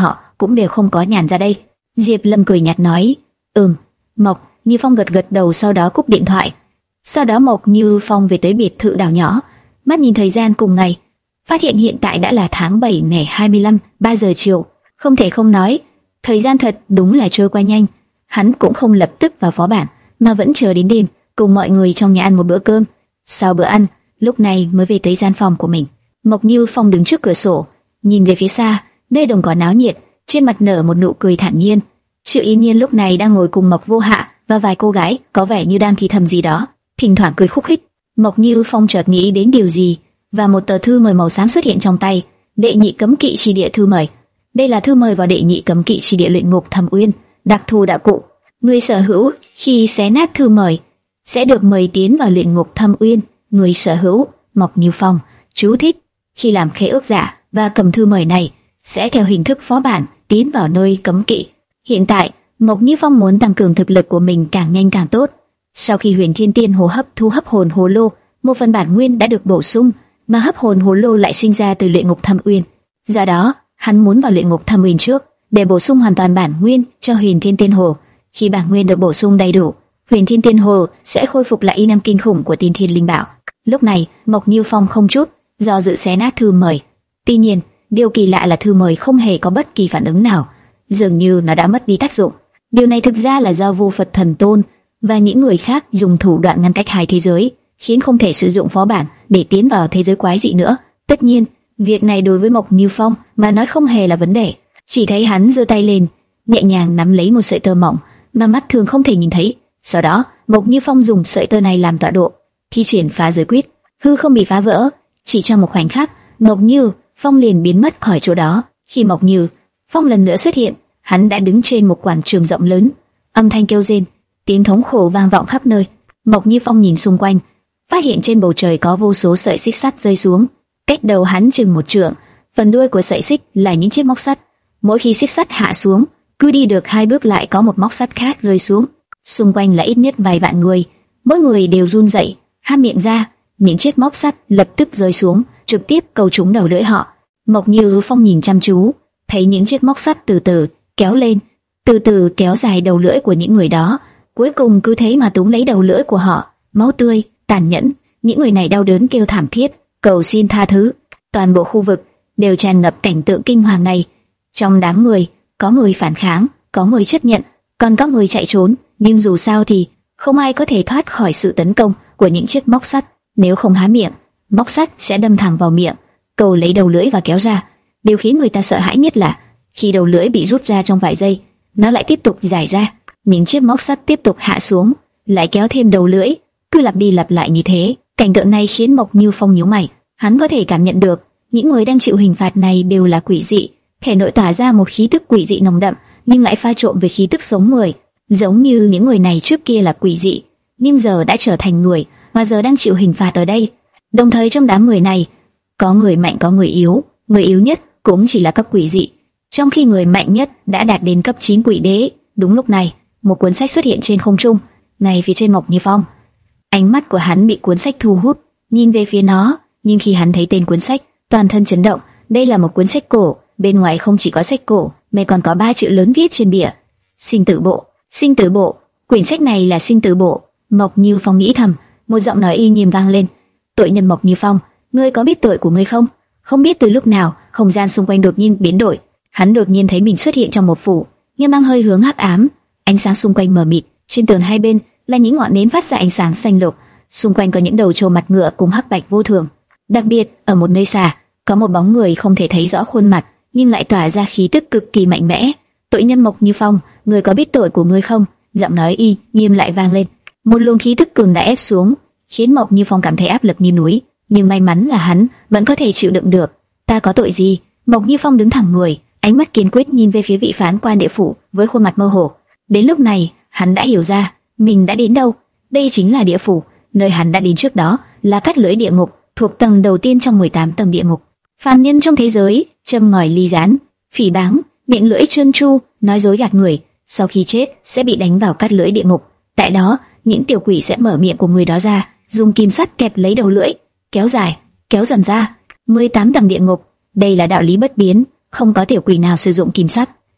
cũng đều không có nhàn ra đây. Diệp Lâm cười nhạt nói, ừm. Mộc Như Phong gật gật đầu, sau đó cúp điện thoại. Sau đó Mộc Như Phong về tới biệt thự đảo nhỏ, mắt nhìn thời gian cùng ngày, phát hiện hiện tại đã là tháng bảy ngày hai mươi lăm, ba giờ chiều. Không thể không nói, thời gian thật đúng là trôi qua nhanh. Hắn cũng không lập tức vào phó bản, mà vẫn chờ đến đêm, cùng mọi người trong nhà ăn một bữa cơm. Sau bữa ăn, lúc này mới về tới gian phòng của mình. Mộc Như Phong đứng trước cửa sổ, nhìn về phía xa, nơi đồng cỏ náo nhiệt, trên mặt nở một nụ cười thản nhiên. Triệu Yên Nhiên lúc này đang ngồi cùng Mộc Vô Hạ và vài cô gái, có vẻ như đang thì thầm gì đó, thỉnh thoảng cười khúc khích. Mộc Như Phong chợt nghĩ đến điều gì, và một tờ thư mời màu xám xuất hiện trong tay. Đệ nhị cấm kỵ chi địa thư mời. Đây là thư mời vào đệ nhị cấm kỵ chi địa luyện ngục Thâm Uyên, đặc thù đạo cụ. Người sở hữu khi xé nát thư mời sẽ được mời tiến vào luyện ngục Thâm Uyên. Người sở hữu, Mộc Như Phong. Chú thích: khi làm khế ước giả và cầm thư mời này, sẽ theo hình thức phó bản tiến vào nơi cấm kỵ. Hiện tại, Mộc Như Phong muốn tăng cường thực lực của mình càng nhanh càng tốt. Sau khi Huyền Thiên Tiên Hồ hấp thu hấp hồn hồ lô, một phần bản nguyên đã được bổ sung, mà hấp hồn hồ lô lại sinh ra từ luyện ngục Thâm Uyên. Do đó, hắn muốn vào luyện ngục Thâm Uyên trước để bổ sung hoàn toàn bản nguyên cho Huyền Thiên Tiên Hồ. Khi bản nguyên được bổ sung đầy đủ, Huyền Thiên Tiên Hồ sẽ khôi phục lại uy năng kinh khủng của Tiên Thiên Linh Bảo. Lúc này, Mộc Như Phong không chút do dự xé nát thư mời. Tuy nhiên, điều kỳ lạ là thư mời không hề có bất kỳ phản ứng nào, dường như nó đã mất đi tác dụng. Điều này thực ra là do Vô Phật Thần Tôn và những người khác dùng thủ đoạn ngăn cách hai thế giới, khiến không thể sử dụng phó bản để tiến vào thế giới quái dị nữa. Tất nhiên, việc này đối với Mộc Như Phong mà nói không hề là vấn đề. Chỉ thấy hắn giơ tay lên, nhẹ nhàng nắm lấy một sợi tơ mỏng mà mắt thường không thể nhìn thấy. Sau đó, Mộc Như Phong dùng sợi tơ này làm tọa độ, thi triển phá giới quyết, hư không bị phá vỡ. Chỉ trong một khoảnh khắc, Mộc Như Phong liền biến mất khỏi chỗ đó. Khi Mộc Như Phong lần nữa xuất hiện, hắn đã đứng trên một quảng trường rộng lớn, âm thanh kêu rên, tiếng thống khổ vang vọng khắp nơi. Mộc Như Phong nhìn xung quanh, phát hiện trên bầu trời có vô số sợi xích sắt rơi xuống, cách đầu hắn chừng một trượng. Phần đuôi của sợi xích là những chiếc móc sắt. Mỗi khi xích sắt hạ xuống, cứ đi được hai bước lại có một móc sắt khác rơi xuống. Xung quanh là ít nhất vài vạn người, mỗi người đều run rẩy, há miệng ra, những chiếc móc sắt lập tức rơi xuống, trực tiếp câu trúng đầu lưỡi họ. Mộc Như Phong nhìn chăm chú, thấy những chiếc móc sắt từ từ kéo lên, từ từ kéo dài đầu lưỡi của những người đó, cuối cùng cứ thế mà túm lấy đầu lưỡi của họ. Máu tươi, tàn nhẫn, những người này đau đớn kêu thảm thiết, cầu xin tha thứ. Toàn bộ khu vực đều tràn ngập cảnh tượng kinh hoàng này. Trong đám người, có người phản kháng, có người chấp nhận, còn có người chạy trốn, nhưng dù sao thì không ai có thể thoát khỏi sự tấn công của những chiếc móc sắt. Nếu không há miệng, móc sắt sẽ đâm thẳng vào miệng, cầu lấy đầu lưỡi và kéo ra. Điều khiến người ta sợ hãi nhất là khi đầu lưỡi bị rút ra trong vài giây, nó lại tiếp tục giải ra. Những chiếc móc sắt tiếp tục hạ xuống, lại kéo thêm đầu lưỡi, cứ lặp đi lặp lại như thế. Cảnh tượng này khiến Mộc Như Phong nhíu mày. Hắn có thể cảm nhận được những người đang chịu hình phạt này đều là quỷ dị, thể nội tỏa ra một khí tức quỷ dị nồng đậm, nhưng lại pha trộn với khí tức sống người, giống như những người này trước kia là quỷ dị, nhưng giờ đã trở thành người, và giờ đang chịu hình phạt ở đây. Đồng thời trong đám người này, có người mạnh có người yếu, người yếu nhất cũng chỉ là cấp quỷ dị, trong khi người mạnh nhất đã đạt đến cấp chín quỷ đế. Đúng lúc này, một cuốn sách xuất hiện trên không trung, ngay phía trên Mộc Như Phong. Ánh mắt của hắn bị cuốn sách thu hút, nhìn về phía nó, nhưng khi hắn thấy tên cuốn sách, toàn thân chấn động. Đây là một cuốn sách cổ, bên ngoài không chỉ có sách cổ, mà còn có ba chữ lớn viết trên bìa: Sinh tử bộ. Sinh tử bộ, quyển sách này là sinh tử bộ. Mộc Như Phong nghĩ thầm, một giọng nói y nghiêm vang lên: Tội nhân Mộc Như Phong, ngươi có biết tội của ngươi không? Không biết từ lúc nào, không gian xung quanh đột nhiên biến đổi. Hắn đột nhiên thấy mình xuất hiện trong một phủ, nhưng mang hơi hướng hắc ám. Ánh sáng xung quanh mờ mịt, trên tường hai bên là những ngọn nến phát ra ánh sáng xanh lục. Xung quanh có những đầu trâu mặt ngựa cùng hắc bạch vô thường. Đặc biệt, ở một nơi xa, có một bóng người không thể thấy rõ khuôn mặt, nhưng lại tỏa ra khí tức cực kỳ mạnh mẽ. Tội nhân Mộc Như Phong, ngươi có biết tội của ngươi không? Giọng nói y nghiêm lại vang lên. Một luồng khí tức cường đại ép xuống, khiến Mộc Như Phong cảm thấy áp lực như núi, nhưng may mắn là hắn vẫn có thể chịu đựng được. Ta có tội gì? Mộc Như Phong đứng thẳng người, ánh mắt kiên quyết nhìn về phía vị phán quan địa phủ với khuôn mặt mơ hồ. Đến lúc này, hắn đã hiểu ra mình đã đến đâu. Đây chính là địa phủ, nơi hắn đã đến trước đó là cát lưỡi địa ngục, thuộc tầng đầu tiên trong mười tám tầng địa ngục. Phàm nhân trong thế giới, châm ngòi ly gián, phỉ báng, miệng lưỡi trơn tru, nói dối gạt người, sau khi chết sẽ bị đánh vào cát lưỡi địa ngục. Tại đó, những tiểu quỷ sẽ mở miệng của người đó ra, dùng kim sắt kẹp lấy đầu lưỡi, kéo dài, kéo dần ra. mười tám tầng địa ngục, đây là đạo lý bất biến, không có tiểu quỷ nào sử dụng kim sắt.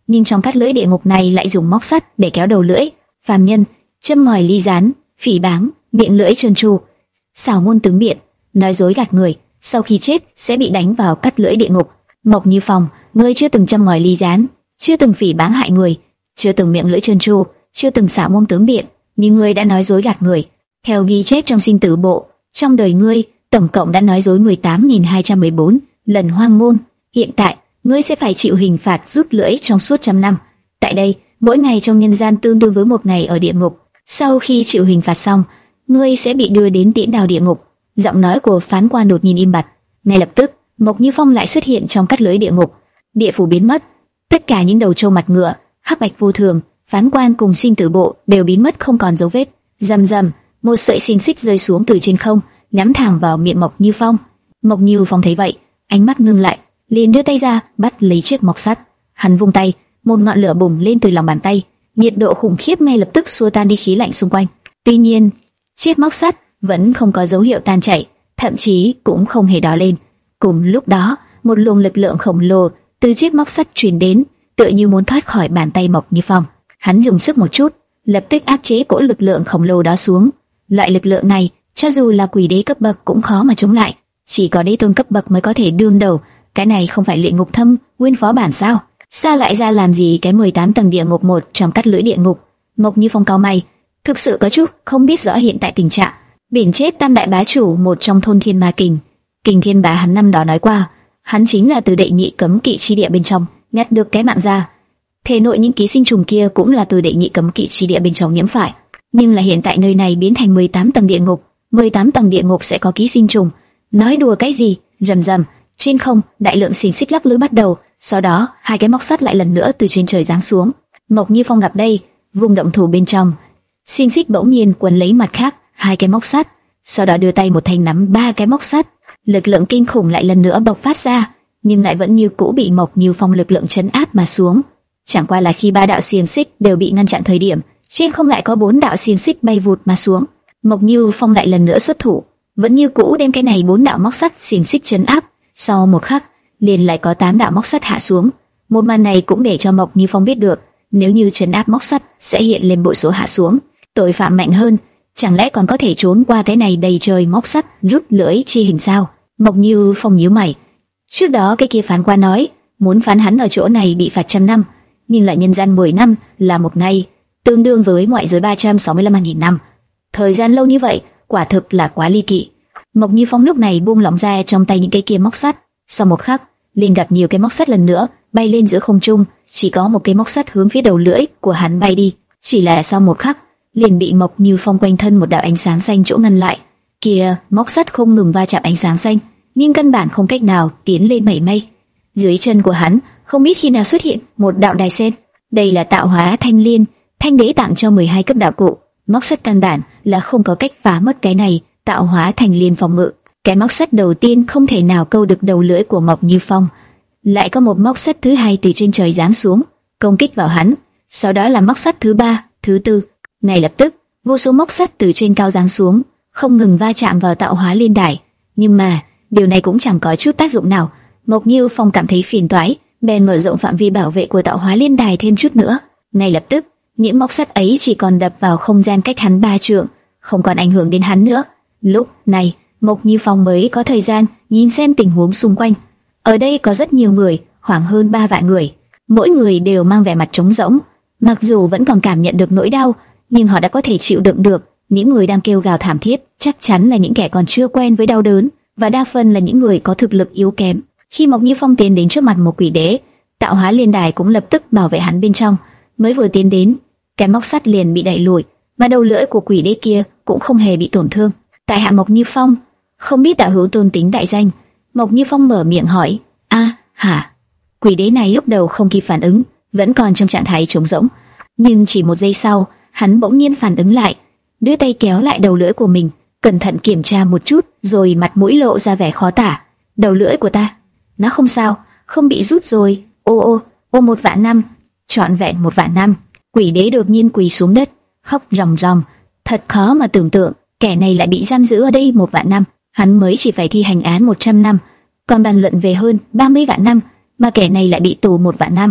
nhưng trong cát lưỡi địa ngục này lại dùng móc sắt để kéo đầu lưỡi. Phàm nhân, châm ngòi ly gián, phỉ báng, miệng lưỡi trơn tru, xảo ngôn tướng biện, nói dối gạt người, sau khi chết sẽ bị đánh vào cát lưỡi địa ngục. Mộc Như Phong, ngươi chưa từng châm ngòi ly gián, chưa từng phỉ báng hại người, chưa từng miệng lưỡi trơn tru, chưa từng xảo ngôn tướng biện, nhưng ngươi đã nói dối gạt người. Theo ghi chép trong sinh tử bộ, trong đời ngươi tổng cộng đã nói dối mười tám nghìn hai trăm mười bốn lần hoang ngôn. Hiện tại, ngươi sẽ phải chịu hình phạt rút lưỡi trong suốt trăm năm. Tại đây, mỗi ngày trong nhân gian tương đương với một ngày ở địa ngục. Sau khi chịu hình phạt xong, ngươi sẽ bị đưa đến tiễn đào địa ngục. Giọng nói của phán quan đột nhiên im bặt. Ngay lập tức, Mộc Như Phong lại xuất hiện trong cát lưỡi địa ngục. Địa phủ biến mất, tất cả những đầu trâu mặt ngựa, hắc bạch vô thường, phán quan cùng sinh tử bộ đều biến mất không còn dấu vết. Rầm rầm, một sợi xiềng xích rơi xuống từ trên không, nhắm thẳng vào miệng Mộc Như Phong. Mộc Như Phong thấy vậy, ánh mắt ngưng lại, liền đưa tay ra bắt lấy chiếc móc sắt. Hắn vung tay, một ngọn lửa bùng lên từ lòng bàn tay, nhiệt độ khủng khiếp ngay lập tức xua tan đi khí lạnh xung quanh. Tuy nhiên, chiếc móc sắt vẫn không có dấu hiệu tan chảy, thậm chí cũng không hề đỏ lên. Cùng lúc đó, một luồng lực lượng khổng lồ từ chiếc móc sắt truyền đến, tựa như muốn thoát khỏi bàn tay Mộc Như Phong. Hắn dùng sức một chút, lập tức áp chế cỗ lực lượng khổng lồ đó xuống. Loại lực lượng này, cho dù là quỷ đế cấp bậc cũng khó mà chống lại, chỉ có đế tôn cấp bậc mới có thể đương đầu. Cái này không phải luyện ngục thâm nguyên phó bản sao? Sao lại ra làm gì cái mười tám tầng địa ngục một trong cát lưỡi địa ngục? Mộc Như Phong cau mày, thực sự có chút không biết rõ hiện tại tình trạng. Biển chết tam đại bá chủ một trong thôn Thiên Ma Kình, Kình Thiên Bá hắn năm đó nói qua, hắn chính là từ đệ nhị cấm kỵ chi địa bên trong nhặt được cái mạng ra. Thể nội những ký sinh trùng kia cũng là từ đệ nhị cấm kỵ chi địa bên trong nhiễm phải, nhưng là hiện tại nơi này biến thành mười tám tầng địa ngục, mười tám tầng địa ngục sẽ có ký sinh trùng. Nói đùa cái gì? Rầm rầm, trên không, đại lượng xiềng xích lắc lư bắt đầu, sau đó, hai cái móc sắt lại lần nữa từ trên trời giáng xuống. Mộc Như Phong gặp đây, vùng động thủ bên trong, xiềng xích bỗng nhiên quấn lấy mặt khác hai cái móc sắt, sau đó đưa tay một thanh nắm ba cái móc sắt, lực lượng kinh khủng lại lần nữa bộc phát ra, nhưng lại vẫn như cũ bị Mộc Như Phong lực lượng trấn áp mà xuống. Chẳng qua là khi ba đạo xiềng xích đều bị ngăn chặn thời điểm, trên không lại có bốn đạo xiềng xích bay vụt mà xuống. Mộc Như Phong lại lần nữa xuất thủ, vẫn như cũ đem cái này bốn đạo móc sắt xiềng xích trấn áp. Sau một khắc, liền lại có tám đạo móc sắt hạ xuống. Một màn này cũng để cho Mộc Như Phong biết được, nếu như trấn áp móc sắt sẽ hiện lên bội số hạ xuống. Tội phạm mạnh hơn, chẳng lẽ còn có thể trốn qua cái này đầy trời móc sắt rút lưỡi chi hình sao? Mộc Như Phong nhíu mày. Trước đó cái kia phán quan nói muốn phán hắn ở chỗ này bị phạt trăm năm, nhưng lại nhân gian mười năm là một ngày, tương đương với ngoại giới ba trăm sáu mươi lăm nghìn năm. Thời gian lâu như vậy, quả thực là quá ly kỳ. Mộc Như Phong lúc này buông lỏng ra trong tay những cây kia móc sắt. Sau một khắc, liền gặp nhiều cái móc sắt lần nữa bay lên giữa không trung, chỉ có một cái móc sắt hướng phía đầu lưỡi của hắn bay đi. Chỉ là sau một khắc, liền bị Mộc Như Phong quanh thân một đạo ánh sáng xanh chỗ ngăn lại. Kia, móc sắt không ngừng va chạm ánh sáng xanh, nhưng căn bản không cách nào tiến lên mảy may. Dưới chân của hắn, không biết khi nào xuất hiện một đạo đài sen. Đây là tạo hóa thanh liên, thanh đế tặng cho mười hai cấp đạo cụ. Móc sắt căn bản là không có cách phá mất cái này tạo hóa thanh liên phòng ngự. Cái móc sắt đầu tiên không thể nào câu được đầu lưỡi của Mộc Như Phong, lại có một móc sắt thứ hai từ trên trời giáng xuống, công kích vào hắn. Sau đó là móc sắt thứ ba, thứ tư. Ngay lập tức, vô số móc sắt từ trên cao giáng xuống, không ngừng va chạm vào tạo hóa liên đài. Nhưng mà điều này cũng chẳng có chút tác dụng nào. Mộc Như Phong cảm thấy phiền toái, bèn mở rộng phạm vi bảo vệ của tạo hóa liên đài thêm chút nữa. Ngay lập tức, những móc sắt ấy chỉ còn đập vào không gian cách hắn ba trượng, không còn ảnh hưởng đến hắn nữa. Lúc này, Mộc Như Phong mới có thời gian nhìn xem tình huống xung quanh. Ở đây có rất nhiều người, khoảng hơn ba vạn người, mỗi người đều mang vẻ mặt trống rỗng. Mặc dù vẫn còn cảm nhận được nỗi đau, nhưng họ đã có thể chịu đựng được. Những người đang kêu gào thảm thiết chắc chắn là những kẻ còn chưa quen với đau đớn, và đa phần là những người có thực lực yếu kém. Khi Mộc Như Phong tiến đến trước mặt một quỷ đế, tạo hóa liên đài cũng lập tức bảo vệ hắn bên trong. Mới vừa tiến đến, cái móc sắt liền bị đẩy lùi, mà đầu lưỡi của quỷ đế kia cũng không hề bị tổn thương. Tại hạ Mộc Như Phong, không biết đạo hữu tôn tính đại danh. Mộc Như Phong mở miệng hỏi. A, hả? Quỷ đế này lúc đầu không kịp phản ứng, vẫn còn trong trạng thái trống rỗng, nhưng chỉ một giây sau, hắn bỗng nhiên phản ứng lại, đưa tay kéo lại đầu lưỡi của mình, cẩn thận kiểm tra một chút, rồi mặt mũi lộ ra vẻ khó tả. Đầu lưỡi của ta, nó không sao, không bị rút rồi. Ô ô, ô một vạn năm, trọn vẹn một vạn năm. Quỷ đế đột nhiên quỳ xuống đất, khóc ròng ròng. Thật khó mà tưởng tượng, kẻ này lại bị giam giữ ở đây một vạn năm. Hắn mới chỉ phải thi hành án một trăm năm, còn bàn luận về hơn ba mươi vạn năm, mà kẻ này lại bị tù một vạn năm.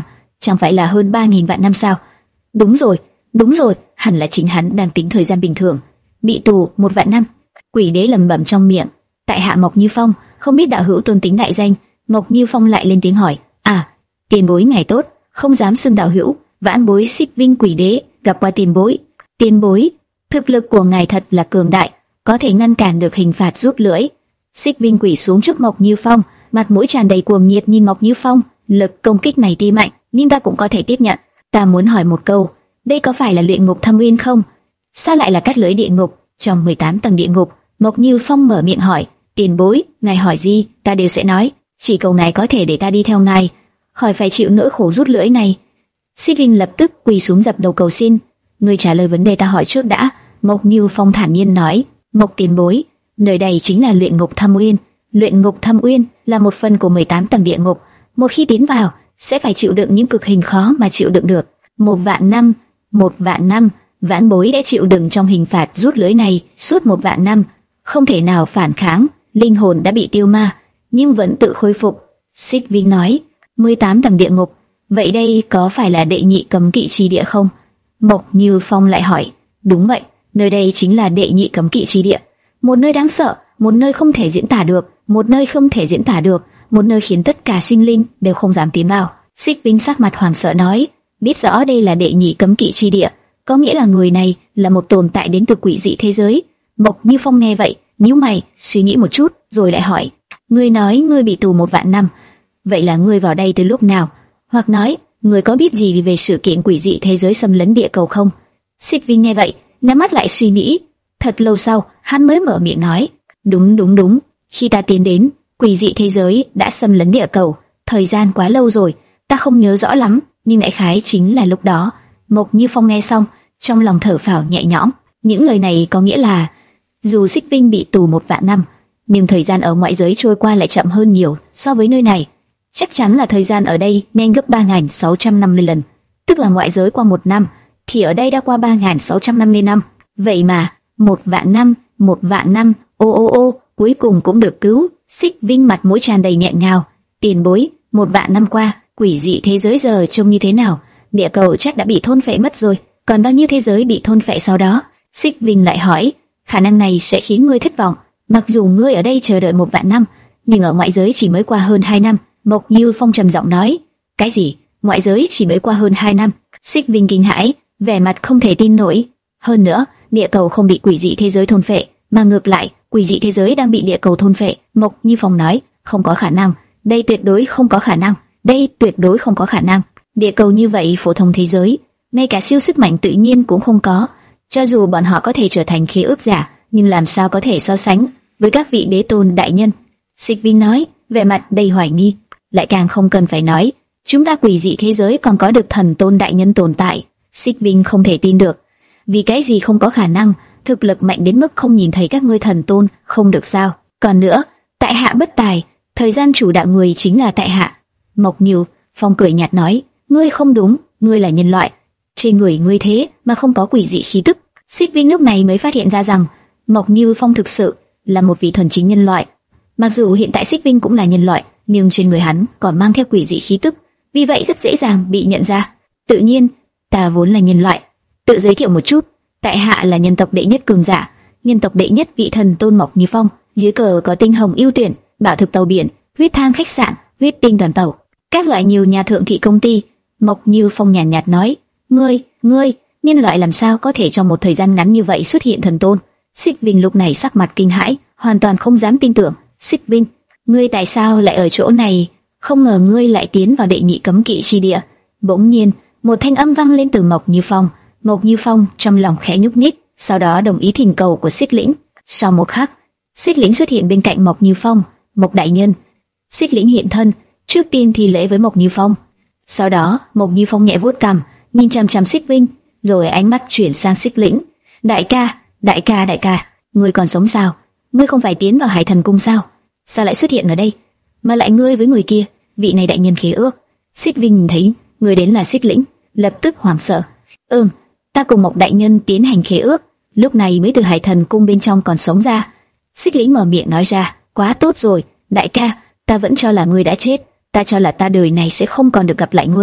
chẳng phải là hơn ba nghìn vạn năm sao? Đúng rồi, đúng rồi, hẳn là chính hắn đang tính thời gian bình thường. Bị tù một vạn năm. Quỷ đế lẩm bẩm trong miệng. Tại hạ Mộc Như Phong, không biết đạo hữu tôn tính đại danh. Mộc Như Phong lại lên tiếng hỏi. À, tiền bối ngày tốt, không dám xưng đạo hữu. Vãn bối Xích Vinh quỷ đế gặp qua tiền bối. Tiền bối, thực lực của ngài thật là cường đại, có thể ngăn cản được hình phạt rút lưỡi. Xích Vinh quỷ xuống trước Mộc Như Phong, mặt mũi tràn đầy cuồng nhiệt nhìn Mộc Như Phong. Lực công kích này tuy mạnh, nhưng ta cũng có thể tiếp nhận. Ta muốn hỏi một câu, đây có phải là luyện ngục thâm uyên không? Sao lại là cắt lưới địa ngục trong mười tám tầng địa ngục? Mộc Như Phong mở miệng hỏi. Tiền bối, ngài hỏi gì, ta đều sẽ nói. Chỉ cầu ngài có thể để ta đi theo ngài, khỏi phải chịu nỗi khổ rút lưỡi này. Xích Vinh lập tức quỳ xuống dập đầu cầu xin. Ngươi trả lời vấn đề ta hỏi trước đã. Mộc Như Phong thản nhiên nói. Mộc tiền bối, nơi đây chính là luyện ngục thâm uyên. Luyện ngục thâm uyên là một phần của mười tám tầng địa ngục. Một khi tiến vào, sẽ phải chịu đựng những cực hình khó mà chịu đựng được. Một vạn năm, một vạn năm, vãn bối đã chịu đựng trong hình phạt rút lưỡi này suốt một vạn năm, không thể nào phản kháng, linh hồn đã bị tiêu ma, nhưng vẫn tự khôi phục. Xích Vinh nói, mười tám tầng địa ngục, vậy đây có phải là đệ nhị cấm kỵ chi địa không? Mộc Như Phong lại hỏi, đúng vậy, nơi đây chính là đệ nhị cấm kỵ chi địa, một nơi đáng sợ, một nơi không thể diễn tả được, một nơi không thể diễn tả được, một nơi khiến tất cả sinh linh đều không dám tiến vào. Xích Vinh sắc mặt hoảng sợ nói, biết rõ đây là đệ nhị cấm kỵ chi địa, có nghĩa là người này là một tồn tại đến từ quỷ dị thế giới. Mộc Như Phong nghe vậy, nhíu mày, suy nghĩ một chút, rồi lại hỏi, ngươi nói ngươi bị tù một vạn năm, vậy là ngươi vào đây từ lúc nào? Hoặc nói, ngươi có biết gì về sự kiện quỷ dị thế giới xâm lấn địa cầu không? Xích Vinh nghe vậy, nhắm mắt lại suy nghĩ, thật lâu sau, hắn mới mở miệng nói, đúng đúng đúng, khi ta tiến đến, quỷ dị thế giới đã xâm lấn địa cầu, thời gian quá lâu rồi, ta không nhớ rõ lắm, nhưng đại khái chính là lúc đó. Mộc Như Phong nghe xong, trong lòng thở phào nhẹ nhõm. Những lời này có nghĩa là, dù Xích Vinh bị tù một vạn năm, nhưng thời gian ở ngoại giới trôi qua lại chậm hơn nhiều so với nơi này. Chắc chắn là thời gian ở đây nhanh gấp ba nghìn sáu trăm năm mươi lần, tức là ngoại giới qua một năm, thì ở đây đã qua ba nghìn sáu trăm năm mươi năm. Vậy mà, một vạn năm, một vạn năm, ô ô ô, cuối cùng cũng được cứu. Xích Vinh mặt mũi tràn đầy nghẹn ngào. Tiền bối, một vạn năm qua, quỷ dị thế giới giờ trông như thế nào? Địa cầu chắc đã bị thôn phệ mất rồi, còn bao nhiêu thế giới bị thôn phệ sau đó? Xích Vinh lại hỏi, khả năng này sẽ khiến ngươi thất vọng. Mặc dù ngươi ở đây chờ đợi một vạn năm, nhưng ở ngoại giới chỉ mới qua hơn hai năm. Mộc Như Phong trầm giọng nói, cái gì? Ngoại giới chỉ mới qua hơn hai năm? Xích Vinh kinh hãi, vẻ mặt không thể tin nổi. Hơn nữa, địa cầu không bị quỷ dị thế giới thôn phệ, mà ngược lại, quỷ dị thế giới đang bị địa cầu thôn phệ. Mộc Như Phong nói, không có khả năng, đây tuyệt đối không có khả năng, đây tuyệt đối không có khả năng. Địa cầu như vậy phổ thông thế giới, ngay cả siêu sức mạnh tự nhiên cũng không có. Cho dù bọn họ có thể trở thành khế ước giả, nhưng làm sao có thể so sánh với các vị đế tôn đại nhân? Xích Vinh nói, vẻ mặt đầy hoài nghi. Lại càng không cần phải nói, chúng ta quỷ dị thế giới còn có được thần tôn đại nhân tồn tại. Xích Vinh không thể tin được. Vì cái gì không có khả năng? Thực lực mạnh đến mức không nhìn thấy các ngươi thần tôn, không được sao? Còn nữa, tại hạ bất tài, thời gian chủ đạo người chính là tại hạ. Mộc Như Phong cười nhạt nói, ngươi không đúng, ngươi là nhân loại, trên người ngươi thế mà không có quỷ dị khí tức. Xích Vinh lúc này mới phát hiện ra rằng Mộc Như Phong thực sự là một vị thuần chính nhân loại. Mặc dù hiện tại Xích Vinh cũng là nhân loại, nhưng trên người hắn còn mang theo quỷ dị khí tức, vì vậy rất dễ dàng bị nhận ra. Tự nhiên, ta vốn là nhân loại. Tự giới thiệu một chút, tại hạ là nhân tộc đệ nhất cường giả, nhân tộc đệ nhất vị thần tôn Mộc Như Phong. Dưới cờ có tinh hồng ưu tuyển, bảo thực tàu biển, huyết thang khách sạn, huyết tinh đoàn tàu, các loại nhiều nhà thượng thị công ty. Mộc Như Phong nhàn nhạt, nhạt nói, ngươi, ngươi, nhân loại làm sao có thể trong một thời gian ngắn như vậy xuất hiện thần tôn? Xích Vinh lúc này sắc mặt kinh hãi, hoàn toàn không dám tin tưởng. Xích Vinh, ngươi tại sao lại ở chỗ này? Không ngờ ngươi lại tiến vào đệ nhị cấm kỵ chi địa. Bỗng nhiên, một thanh âm vang lên từ Mộc Như Phong. Mộc Như Phong trong lòng khẽ nhúc nhích, sau đó đồng ý thỉnh cầu của Xích Lĩnh. Sau một khắc, Xích Lĩnh xuất hiện bên cạnh Mộc Như Phong. Mộc đại nhân. Xích Lĩnh hiện thân, trước tiên thi lễ với Mộc Như Phong. Sau đó, Mộc Như Phong nhẹ vuốt cằm, nhìn chằm chằm Xích Vinh, rồi ánh mắt chuyển sang Xích Lĩnh. Đại ca, đại ca, đại ca, ngươi còn sống sao? Ngươi không phải tiến vào Hải Thần Cung sao? Sao lại xuất hiện ở đây? Mà lại ngươi với người kia, vị này đại nhân khế ước. Xích Vinh nhìn thấy người đến là Xích Lĩnh, lập tức hoảng sợ. Ừm, ta cùng Mộc đại nhân tiến hành khế ước, lúc này mới từ Hải Thần Cung bên trong còn sống ra. Xích Lĩnh mở miệng nói ra, quá tốt rồi, đại ca, ta vẫn cho là ngươi đã chết, ta cho là ta đời này sẽ không còn được gặp lại ngươi.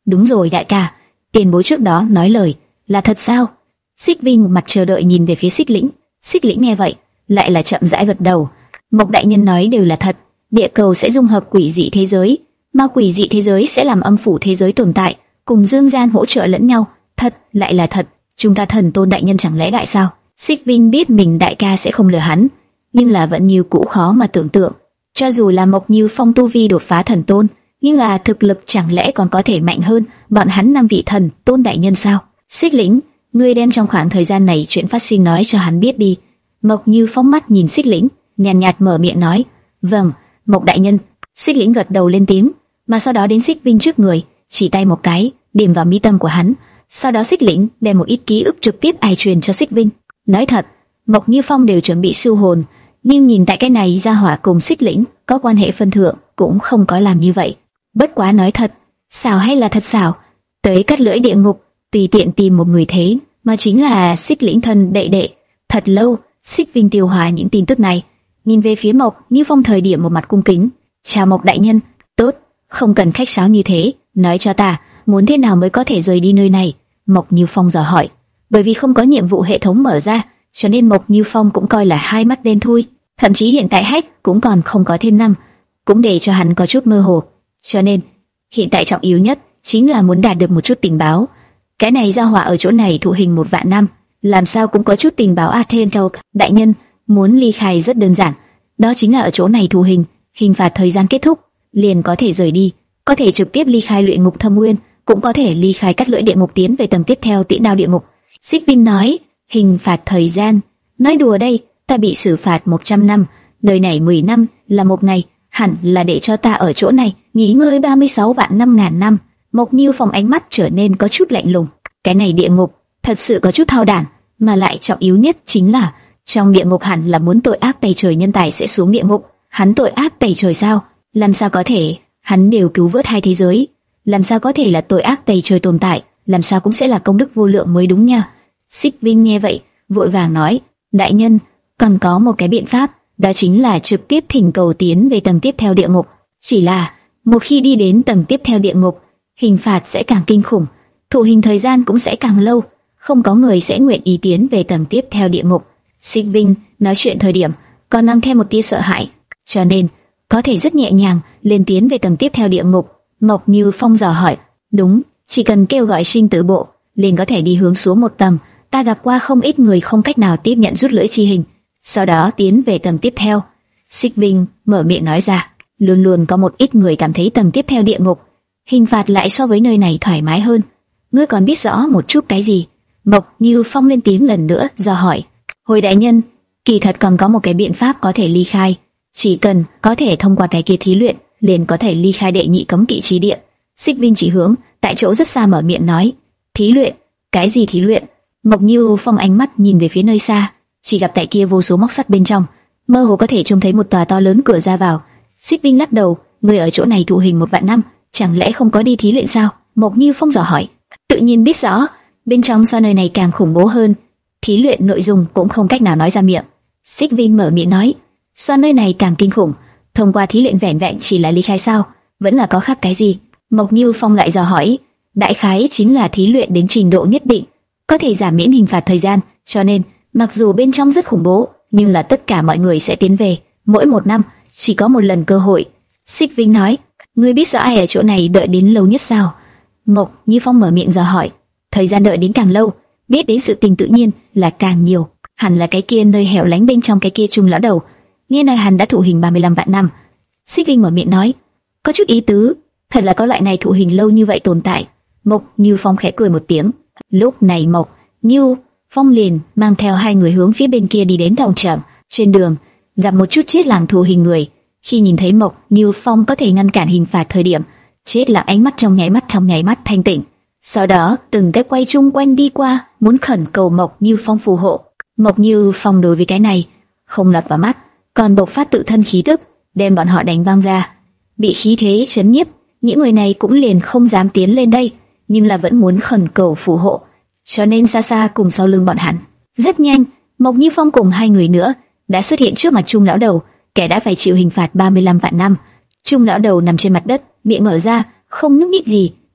Đúng rồi đại ca, tiền bối trước đó nói lời là thật sao? Xích Vinh một mặt chờ đợi nhìn về phía Xích Lĩnh. Xích Lĩnh nghe vậy, lại là chậm rãi gật đầu. Mộc đại nhân nói đều là thật, địa cầu sẽ dung hợp quỷ dị thế giới, mà quỷ dị thế giới sẽ làm âm phủ thế giới tồn tại, cùng dương gian hỗ trợ lẫn nhau. Thật, lại là thật. Chúng ta thần tôn đại nhân chẳng lẽ đại sao? Xích Vinh biết mình đại ca sẽ không lừa hắn, nhưng là vẫn như cũ khó mà tưởng tượng. Cho dù là Mộc Như Phong tu vi đột phá thần tôn, nhưng là thực lực chẳng lẽ còn có thể mạnh hơn bọn hắn năm vị thần tôn đại nhân sao? Xích Lĩnh, ngươi đem trong khoảng thời gian này chuyện phát sinh nói cho hắn biết đi. Mộc Như Phong mắt nhìn Xích Lĩnh, nhàn nhạt, nhạt mở miệng nói, vâng, Mộc đại nhân. Xích Lĩnh gật đầu lên tiếng, mà sau đó đến Xích Vinh trước người, chỉ tay một cái, điểm vào mi tâm của hắn. Sau đó Xích Lĩnh đem một ít ký ức trực tiếp ai truyền cho Xích Vinh. Nói thật, Mộc Như Phong đều chuẩn bị siêu hồn, nhưng nhìn tại cái này gia hỏa cùng Xích Lĩnh có quan hệ phân thượng, cũng không có làm như vậy. Bất quá nói thật, xảo hay là thật xảo, tới cắt lưỡi địa ngục, tùy tiện tìm một người thế, mà chính là Xích Lĩnh thân đệ đệ. Thật lâu, Xích Vinh tiêu hóa những tin tức này, nhìn về phía Mộc Như Phong thời điểm một mặt cung kính. Chào Mộc đại nhân, tốt, không cần khách sáo như thế, nói cho ta, muốn thế nào mới có thể rời đi nơi này? Mộc Như Phong dò hỏi. Bởi vì không có nhiệm vụ hệ thống mở ra, cho nên Mộc Như Phong cũng coi là hai mắt đen thui. Thậm chí hiện tại hack cũng còn không có thêm năm, cũng để cho hắn có chút mơ hồ. Cho nên, hiện tại trọng yếu nhất chính là muốn đạt được một chút tình báo. Cái này gia hỏa ở chỗ này thụ hình một vạn năm, làm sao cũng có chút tình báo. Athentok đại nhân, muốn ly khai rất đơn giản, đó chính là ở chỗ này thụ hình, hình phạt thời gian kết thúc, liền có thể rời đi, có thể trực tiếp ly khai luyện ngục thâm nguyên, cũng có thể ly khai cắt lưỡi địa ngục tiến về tầng tiếp theo Tĩnh Đao địa ngục. Xích Vinh nói, hình phạt thời gian, nói đùa đây, ta bị xử phạt một trăm năm, nơi này mười năm là một ngày, hẳn là để cho ta ở chỗ này nghỉ ngơi ba mươi sáu vạn năm ngàn năm. Mộc Như Phong ánh mắt trở nên có chút lạnh lùng. Cái này địa ngục thật sự có chút thao đản, mà lại trọng yếu nhất chính là trong địa ngục hẳn là muốn tội ác tày trời nhân tài sẽ xuống địa ngục. Hắn tội ác tày trời sao? Làm sao có thể? Hắn đều cứu vớt hai thế giới, làm sao có thể là tội ác tày trời tồn tại? Làm sao cũng sẽ là công đức vô lượng mới đúng nha. Xích Vinh nghe vậy, vội vàng nói, đại nhân, còn có một cái biện pháp, đó chính là trực tiếp thỉnh cầu tiến về tầng tiếp theo địa ngục. Chỉ là, một khi đi đến tầng tiếp theo địa ngục, hình phạt sẽ càng kinh khủng, thụ hình thời gian cũng sẽ càng lâu, không có người sẽ nguyện ý tiến về tầng tiếp theo địa ngục. Xích Vinh nói chuyện thời điểm, còn mang thêm một tia sợ hãi, cho nên, có thể rất nhẹ nhàng lên tiến về tầng tiếp theo địa ngục. Mộc Như Phong dò hỏi, đúng, chỉ cần kêu gọi sinh tử bộ, liền có thể đi hướng xuống một tầng. Ta gặp qua không ít người không cách nào tiếp nhận rút lưỡi chi hình, sau đó tiến về tầng tiếp theo. Xích Vinh mở miệng nói ra, luôn luôn có một ít người cảm thấy tầng tiếp theo địa ngục hình phạt lại so với nơi này thoải mái hơn. Ngươi còn biết rõ một chút cái gì? Mộc Như Phong lên tiếng lần nữa do hỏi. Hồi đại nhân, kỳ thật còn có một cái biện pháp có thể ly khai, chỉ cần có thể thông qua cái kia thí luyện, liền có thể ly khai đệ nhị cấm kỵ chi địa. Xích Vinh chỉ hướng tại chỗ rất xa mở miệng nói, thí luyện? Cái gì thí luyện? Mộc Như Phong ánh mắt nhìn về phía nơi xa, chỉ gặp tại kia vô số móc sắt bên trong, mơ hồ có thể trông thấy một tòa to lớn cửa ra vào. Xích Vinh lắc đầu, người ở chỗ này thụ hình một vạn năm, chẳng lẽ không có đi thí luyện sao? Mộc Như Phong dò hỏi. Tự nhiên biết rõ, bên trong so nơi này càng khủng bố hơn, thí luyện nội dung cũng không cách nào nói ra miệng. Xích Vinh mở miệng nói, so nơi này càng kinh khủng, thông qua thí luyện vẻn vẹn chỉ là ly khai sao? Vẫn là có khác cái gì? Mộc Như Phong lại dò hỏi. Đại khái chính là thí luyện đến trình độ nhất định, có thể giảm miễn hình phạt thời gian, cho nên mặc dù bên trong rất khủng bố, nhưng là tất cả mọi người sẽ tiến về, mỗi một năm chỉ có một lần cơ hội. Xích Vinh nói, ngươi biết rõ ai ở chỗ này đợi đến lâu nhất sao? Mộc Như Phong mở miệng dò hỏi. Thời gian đợi đến càng lâu, biết đến sự tình tự nhiên là càng nhiều. Hẳn là cái kia nơi hẻo lánh bên trong cái kia Trung lão đầu, nghe nói hắn đã thụ hình ba mươi lăm vạn năm. Xích Vinh mở miệng nói, có chút ý tứ, thật là có loại này thụ hình lâu như vậy tồn tại. Mộc Như Phong khẽ cười một tiếng. Lúc này Mộc Như Phong liền mang theo hai người hướng phía bên kia đi đến đồng trạm. Trên đường gặp một chút chết lặng thụ hình người. Khi nhìn thấy Mộc Như Phong có thể ngăn cản hình phạt thời điểm, chết lặng ánh mắt trong nháy mắt trong nháy mắt thanh tịnh. Sau đó từng cái quay chung quanh đi qua, muốn khẩn cầu Mộc Như Phong phù hộ. Mộc Như Phong đối với cái này không lọt vào mắt, còn bộc phát tự thân khí tức, đem bọn họ đánh văng ra. Bị khí thế chấn nhiếp, những người này cũng liền không dám tiến lên đây, nhưng là vẫn muốn khẩn cầu phù hộ, cho nên xa xa cùng sau lưng bọn hắn. Rất nhanh, Mộc Như Phong cùng hai người nữa đã xuất hiện trước mặt Trung lão đầu, kẻ đã phải chịu hình phạt ba mươi lăm vạn năm. Trung lão đầu nằm trên mặt đất, miệng mở ra, không nhúc nhích gì,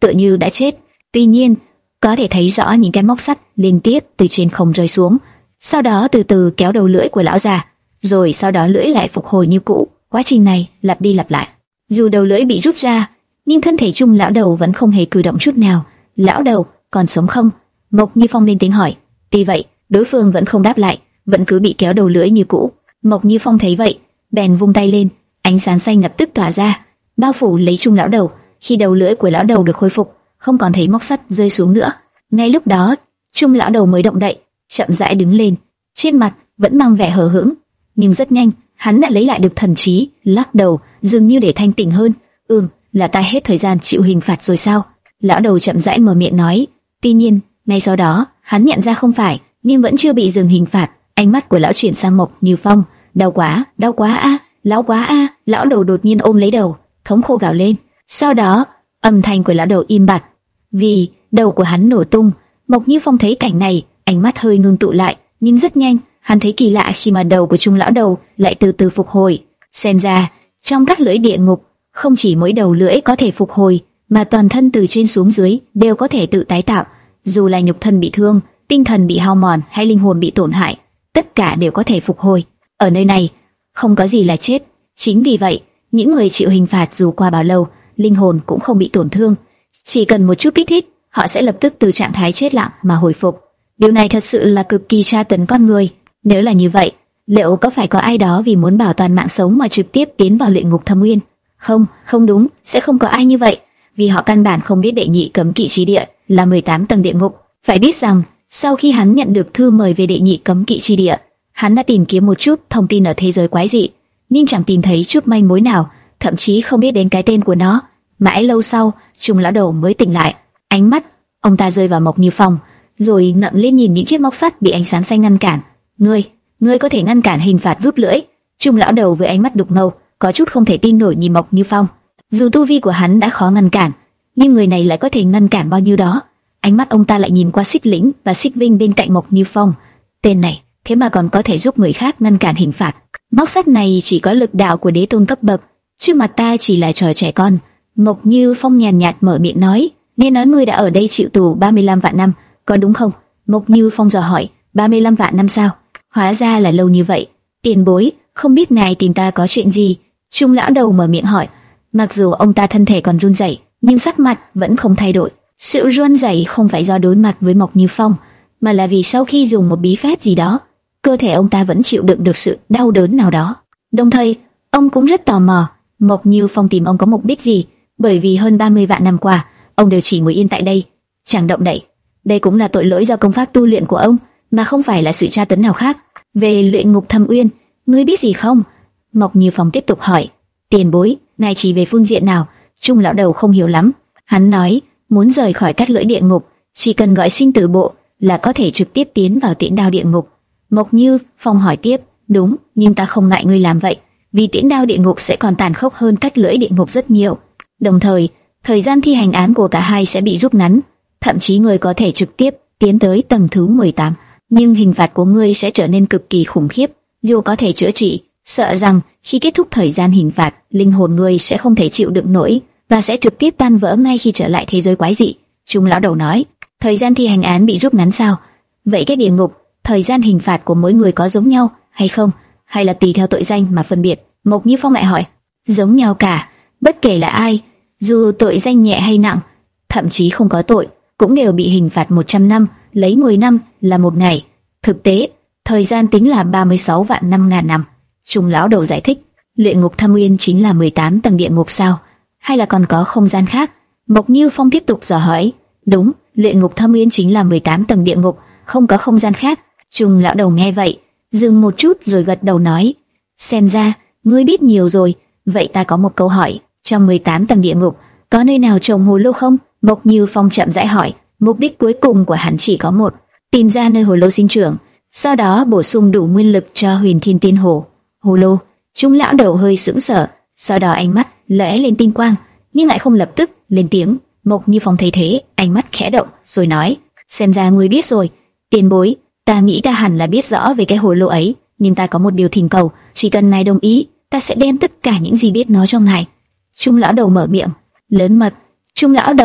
tựa như đã chết. Tuy nhiên, có thể thấy rõ những cái móc sắt liên tiếp từ trên không rơi xuống, sau đó từ từ kéo đầu lưỡi của lão già, rồi sau đó lưỡi lại phục hồi như cũ. Quá trình này lặp đi lặp lại. Dù đầu lưỡi bị rút ra, nhưng thân thể Trung lão đầu vẫn không hề cử động chút nào. Lão đầu, còn sống không? Mộc Như Phong lên tiếng hỏi. Tuy vậy, đối phương vẫn không đáp lại, vẫn cứ bị kéo đầu lưỡi như cũ. Mộc Như Phong thấy vậy, bèn vung tay lên, ánh sáng xanh lập tức tỏa ra, bao phủ lấy Trung lão đầu. Khi đầu lưỡi của lão đầu được khôi phục, không còn thấy móc sắt rơi xuống nữa. Ngay lúc đó, Trung lão đầu mới động đậy, chậm rãi đứng lên, trên mặt vẫn mang vẻ hờ hững, nhưng rất nhanh hắn đã lấy lại được thần trí, lắc đầu, dường như để thanh tỉnh hơn. Ừm, là ta hết thời gian chịu hình phạt rồi sao? Lão đầu chậm rãi mở miệng nói. Tuy nhiên, ngay sau đó, hắn nhận ra không phải, nhưng vẫn chưa bị dừng hình phạt. Ánh mắt của lão chuyển sang Mộc Như Phong. Đau quá, đau quá a, lão quá a! Lão đầu đột nhiên ôm lấy đầu, thống khổ gào lên. Sau đó, âm thanh của lão đầu im bặt, vì đầu của hắn nổ tung. Mộc Như Phong thấy cảnh này, ánh mắt hơi ngưng tụ lại, nhưng rất nhanh, hắn thấy kỳ lạ khi mà đầu của Trung lão đầu lại từ từ phục hồi. Xem ra, trong các lưỡi địa ngục, không chỉ mỗi đầu lưỡi có thể phục hồi, mà toàn thân từ trên xuống dưới đều có thể tự tái tạo. Dù là nhục thân bị thương, tinh thần bị hao mòn hay linh hồn bị tổn hại, tất cả đều có thể phục hồi. Ở nơi này, không có gì là chết. Chính vì vậy, những người chịu hình phạt dù qua bao lâu, linh hồn cũng không bị tổn thương. Chỉ cần một chút kích thích, họ sẽ lập tức từ trạng thái chết lặng mà hồi phục. Điều này thật sự là cực kỳ tra tấn con người. Nếu là như vậy, liệu có phải có ai đó vì muốn bảo toàn mạng sống mà trực tiếp tiến vào luyện ngục thâm uyên? Không, không đúng, sẽ không có ai như vậy, vì họ căn bản không biết đệ nhị cấm kỵ chi địa là mười tám tầng địa ngục. Phải biết rằng, sau khi hắn nhận được thư mời về đệ nhị cấm kỵ chi địa, hắn đã tìm kiếm một chút thông tin ở thế giới quái dị, nhưng chẳng tìm thấy chút manh mối nào, thậm chí không biết đến cái tên của nó. Mãi lâu sau, Trung lão đầu mới tỉnh lại. Ánh mắt ông ta rơi vào Mộc Như Phong, rồi ngẩng lên nhìn những chiếc móc sắt bị ánh sáng xanh ngăn cản. Ngươi, ngươi có thể ngăn cản hình phạt rút lưỡi? Trung lão đầu với ánh mắt đục ngầu, có chút không thể tin nổi nhìn Mộc Như Phong. Dù tu vi của hắn đã khó ngăn cản, nhưng người này lại có thể ngăn cản bao nhiêu đó. Ánh mắt ông ta lại nhìn qua Xích Lĩnh và Xích Vinh bên cạnh Mộc Như Phong. Tên này, thế mà còn có thể giúp người khác ngăn cản hình phạt. Móc sắt này chỉ có lực đạo của đế tôn cấp bậc, trước mặt ta chỉ là trò trẻ con. Mộc Như Phong nhàn nhạt mở miệng nói. Nghe nói ngươi đã ở đây chịu tù ba mươi lăm vạn năm, có đúng không? Mộc Như Phong dò hỏi. ba mươi lăm vạn năm sao? Hóa ra là lâu như vậy. Tiền bối, không biết ngài tìm ta có chuyện gì? Trung lão đầu mở miệng hỏi. Mặc dù ông ta thân thể còn run rẩy, nhưng sắc mặt vẫn không thay đổi. Sự run rẩy không phải do đối mặt với Mộc Như Phong, mà là vì sau khi dùng một bí pháp gì đó, cơ thể ông ta vẫn chịu đựng được sự đau đớn nào đó. Đồng thời, ông cũng rất tò mò, Mộc Như Phong tìm ông có mục đích gì? Bởi vì hơn ba mươi vạn năm qua, ông đều chỉ ngồi yên tại đây, chẳng động đậy. Đây cũng là tội lỗi do công pháp tu luyện của ông, mà không phải là sự tra tấn nào khác. Về luyện ngục thâm uyên, ngươi biết gì không? Mộc Như Phong tiếp tục hỏi. Tiền bối, ngài chỉ về phương diện nào? Trung lão đầu không hiểu lắm. Hắn nói, muốn rời khỏi các lưỡi địa ngục, chỉ cần gọi sinh tử bộ là có thể trực tiếp tiến vào tiễn đao địa ngục. Mộc Như Phong hỏi tiếp. Đúng, nhưng ta không ngại ngươi làm vậy, vì tiễn đao địa ngục sẽ còn tàn khốc hơn các lưỡi địa ngục rất nhiều. Đồng thời, thời gian thi hành án của cả hai sẽ bị rút ngắn, thậm chí ngươi có thể trực tiếp tiến tới tầng thứ mười tám, nhưng hình phạt của ngươi sẽ trở nên cực kỳ khủng khiếp. Dù có thể chữa trị, sợ rằng khi kết thúc thời gian hình phạt, linh hồn ngươi sẽ không thể chịu đựng nổi và sẽ trực tiếp tan vỡ ngay khi trở lại thế giới quái dị. Trung lão đầu nói. Thời gian thi hành án bị rút ngắn sao? Vậy cái địa ngục, thời gian hình phạt của mỗi người có giống nhau hay không, hay là tùy theo tội danh mà phân biệt? Mộc Như Phong lại hỏi. Giống nhau cả, bất kể là ai, dù tội danh nhẹ hay nặng, thậm chí không có tội, cũng đều bị hình phạt một trăm năm, lấy mười năm là một ngày. Thực tế, thời gian tính là ba mươi sáu vạn năm ngàn năm. Trung lão đầu giải thích. Luyện ngục thâm uyên chính là mười tám tầng địa ngục sao? Hay là còn có không gian khác? Mộc Như Phong tiếp tục dò hỏi. Đúng, luyện ngục thâm uyên chính là mười tám tầng địa ngục, không có không gian khác. Trung lão đầu nghe vậy, dừng một chút rồi gật đầu nói. Xem ra, ngươi biết nhiều rồi. Vậy ta có một câu hỏi, trong mười tám tầng địa ngục, có nơi nào trồng hồ lô không? Mộc Như Phong chậm rãi hỏi. Mục đích cuối cùng của hắn chỉ có một, tìm ra nơi hồ lô sinh trưởng, sau đó bổ sung đủ nguyên lực cho Huyền Thiên Tiên Hồ. Hồ lô? Trung lão đầu hơi sững sờ, sau đó ánh mắt lóe lên tinh quang, nhưng lại không lập tức lên tiếng. Mộc Như Phong thấy thế, ánh mắt khẽ động, rồi nói: xem ra ngươi biết rồi. Tiền bối, ta nghĩ ta hẳn là biết rõ về cái hồ lô ấy, nhưng ta có một điều thỉnh cầu, chỉ cần ngài đồng ý, ta sẽ đem tất cả những gì biết nói cho ngài. Trung lão đầu mở miệng, lớn mật. Trung lão đầu,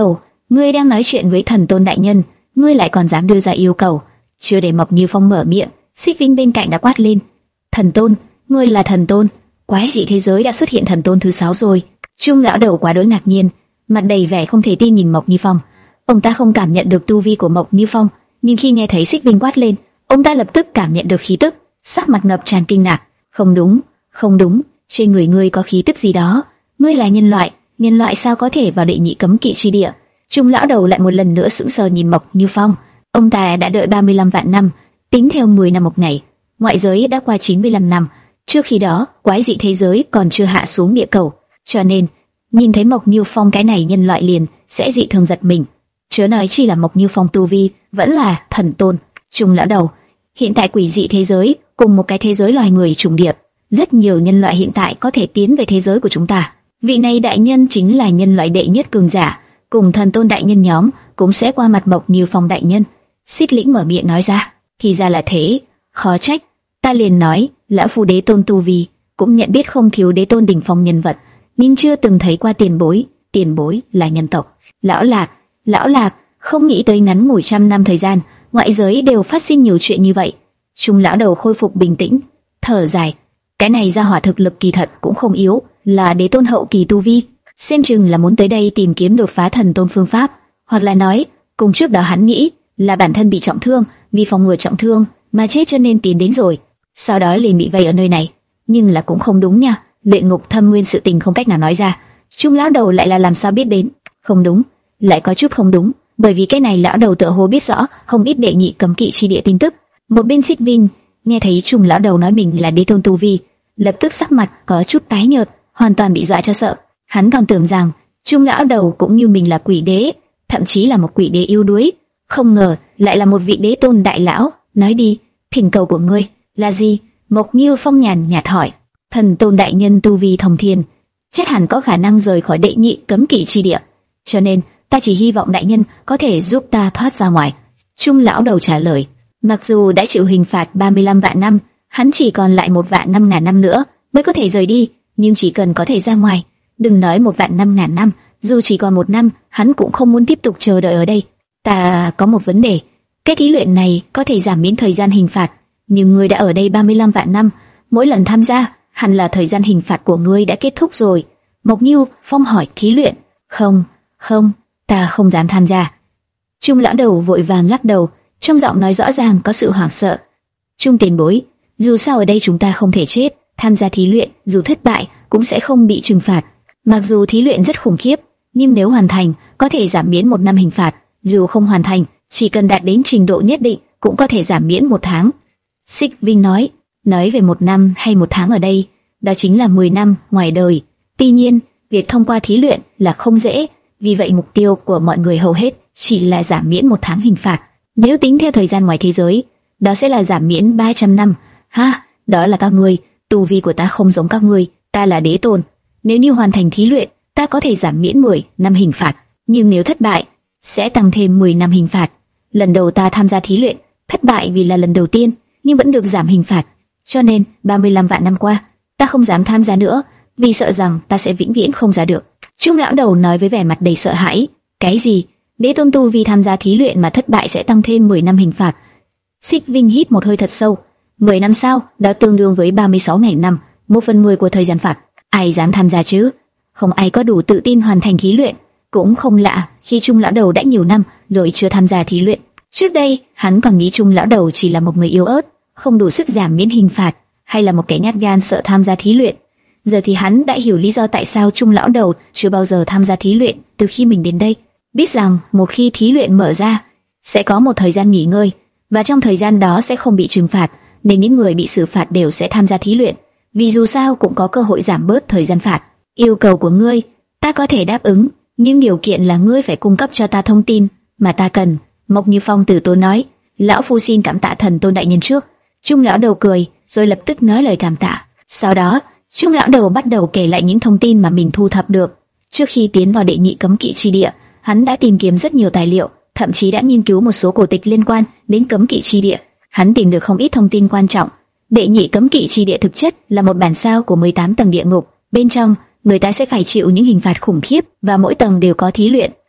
Ngươi đang nói chuyện với thần tôn đại nhân, ngươi lại còn dám đưa ra yêu cầu? Chưa để Mộc Như Phong mở miệng, Xích Vinh bên cạnh đã quát lên: Thần tôn, ngươi là thần tôn? Quái dị thế giới đã xuất hiện thần tôn thứ sáu rồi. Trung lão đầu quá đối ngạc nhiên, mặt đầy vẻ không thể tin nhìn Mộc Như Phong. Ông ta không cảm nhận được tu vi của Mộc Như Phong, nhưng khi nghe thấy Xích Vinh quát lên, ông ta lập tức cảm nhận được khí tức, sắc mặt ngập tràn kinh ngạc. Không đúng, không đúng, trên người ngươi có khí tức gì đó. Ngươi là nhân loại, nhân loại sao có thể vào đệ nhị cấm kỵ chi địa? Trung lão đầu lại một lần nữa sững sờ nhìn Mộc Như Phong. Ông ta đã đợi ba mươi lăm vạn năm, tính theo mười năm một ngày, ngoại giới đã qua chín mươi lăm năm. Trước khi đó, quái dị thế giới còn chưa hạ xuống địa cầu, cho nên nhìn thấy Mộc Như Phong cái này nhân loại liền sẽ dị thường giật mình. Chớ nói chi là Mộc Như Phong tu vi vẫn là thần tôn. Trung lão đầu, hiện tại quỷ dị thế giới cùng một cái thế giới loài người trùng điệp, rất nhiều nhân loại hiện tại có thể tiến về thế giới của chúng ta. Vị này đại nhân chính là nhân loại đệ nhất cường giả, cùng thần tôn đại nhân nhóm cũng sẽ qua mặt Mộc Như Phong đại nhân. Xích Lĩnh mở miệng nói ra, thì ra là thế, khó trách. Ta liền nói, lão phu đế tôn tu vi, cũng nhận biết không thiếu đế tôn đỉnh phong nhân vật, nhưng chưa từng thấy qua tiền bối. Tiền bối là nhân tộc. Lão Lạc, lão Lạc, không nghĩ tới ngắn ngủi trăm năm thời gian, ngoại giới đều phát sinh nhiều chuyện như vậy. Trung lão đầu khôi phục bình tĩnh, thở dài, cái này ra hỏa thực lực kỳ thật cũng không yếu, là đế tôn hậu kỳ tu vi, xem chừng là muốn tới đây tìm kiếm đột phá thần tôn phương pháp, hoặc là nói, cùng trước đó hắn nghĩ là bản thân bị trọng thương, vì phòng ngừa trọng thương mà chết cho nên tiến đến rồi, sau đó liền bị vây ở nơi này. Nhưng là cũng không đúng nha, luyện ngục thâm nguyên sự tình không cách nào nói ra. Trung lão đầu lại là làm sao biết đến? Không đúng, lại có chút không đúng, bởi vì cái này lão đầu tựa hồ biết rõ không ít đệ nhị cấm kỵ chi địa tin tức. Một bên Xích Vinh nghe thấy Trung lão đầu nói mình là đế tôn tu vi, lập tức sắc mặt có chút tái nhợt, hoàn toàn bị dọa cho sợ. Hắn còn tưởng rằng Trung lão đầu cũng như mình là quỷ đế, thậm chí là một quỷ đế yếu đuối, không ngờ lại là một vị đế tôn đại lão. Nói đi, thỉnh cầu của ngươi là gì? Mộc Như Phong nhàn nhạt hỏi. Thần tôn đại nhân tu vi thông thiên, chắc hẳn có khả năng rời khỏi đệ nhị cấm kỵ chi địa, cho nên ta chỉ hy vọng đại nhân có thể giúp ta thoát ra ngoài. Trung lão đầu trả lời. Mặc dù đã chịu hình phạt ba mươi lăm vạn năm, hắn chỉ còn lại một vạn năm ngàn năm nữa mới có thể rời đi, nhưng chỉ cần có thể ra ngoài, đừng nói một vạn năm ngàn năm, dù chỉ còn một năm, hắn cũng không muốn tiếp tục chờ đợi ở đây. Ta có một vấn đề, cái thí luyện này có thể giảm miễn thời gian hình phạt, nhưng ngươi đã ở đây ba mươi lăm vạn năm, mỗi lần tham gia, hẳn là thời gian hình phạt của ngươi đã kết thúc rồi. Mộc Như Phong hỏi. Thí luyện? Không, không, ta không dám tham gia. Trung lão đầu vội vàng lắc đầu, trong giọng nói rõ ràng có sự hoảng sợ. Trung tiền bối, dù sao ở đây chúng ta không thể chết, tham gia thí luyện dù thất bại cũng sẽ không bị trừng phạt. Mặc dù thí luyện rất khủng khiếp, nhưng nếu hoàn thành có thể giảm miễn một năm hình phạt, dù không hoàn thành, chỉ cần đạt đến trình độ nhất định cũng có thể giảm miễn một tháng. Xích Vinh nói. Nói về một năm hay một tháng ở đây, đó chính là mười năm ngoài đời. Tuy nhiên, việc thông qua thí luyện là không dễ, vì vậy mục tiêu của mọi người hầu hết chỉ là giảm miễn một tháng hình phạt. Nếu tính theo thời gian ngoài thế giới, đó sẽ là giảm miễn ba trăm năm. Ha, đó là các ngươi, tu vi của ta không giống các ngươi, ta là đế tôn. Nếu như hoàn thành thí luyện, ta có thể giảm miễn mười năm hình phạt, nhưng nếu thất bại, sẽ tăng thêm mười năm hình phạt. Lần đầu ta tham gia thí luyện, thất bại vì là lần đầu tiên, nhưng vẫn được giảm hình phạt. Cho nên, ba mươi lăm vạn năm qua, ta không dám tham gia nữa, vì sợ rằng ta sẽ vĩnh viễn không ra được. Trung lão đầu nói với vẻ mặt đầy sợ hãi. Cái gì? Đế tôn tu vì tham gia thí luyện mà thất bại sẽ tăng thêm mười năm hình phạt? Xích Vinh hít một hơi thật sâu. mười năm sao? Đó tương đương với ba mươi sáu ngày năm, một phần mười của thời gian phạt. Ai dám tham gia chứ? Không ai có đủ tự tin hoàn thành thí luyện. Cũng không lạ khi Trung lão đầu đã nhiều năm rồi chưa tham gia thí luyện. Trước đây, hắn còn nghĩ Trung lão đầu chỉ là một người yếu ớt, không đủ sức giảm miễn hình phạt, hay là một kẻ nhát gan sợ tham gia thí luyện. Giờ thì hắn đã hiểu lý do tại sao Trung lão đầu chưa bao giờ tham gia thí luyện từ khi mình đến đây. Biết rằng một khi thí luyện mở ra, sẽ có một thời gian nghỉ ngơi, và trong thời gian đó sẽ không bị trừng phạt, nên những người bị xử phạt đều sẽ tham gia thí luyện, vì dù sao cũng có cơ hội giảm bớt thời gian phạt. Yêu cầu của ngươi, ta có thể đáp ứng, nhưng điều kiện là ngươi phải cung cấp cho ta thông tin mà ta cần. Mộc Như Phong từ tốn nói. Lão phu xin cảm tạ thần tôn đại nhân trước. Trung lão đầu cười, rồi lập tức nói lời cảm tạ. Sau đó, Trung lão đầu bắt đầu kể lại những thông tin mà mình thu thập được. Trước khi tiến vào đệ nhị cấm kỵ chi địa, hắn đã tìm kiếm rất nhiều tài liệu, thậm chí đã nghiên cứu một số cổ tịch liên quan đến cấm kỵ chi địa. Hắn tìm được không ít thông tin quan trọng. Đệ nhị cấm kỵ chi địa thực chất là một bản sao của mười tám tầng địa ngục. Bên trong, người ta sẽ phải chịu những hình phạt khủng khiếp và mỗi tầng đều có thí luyện.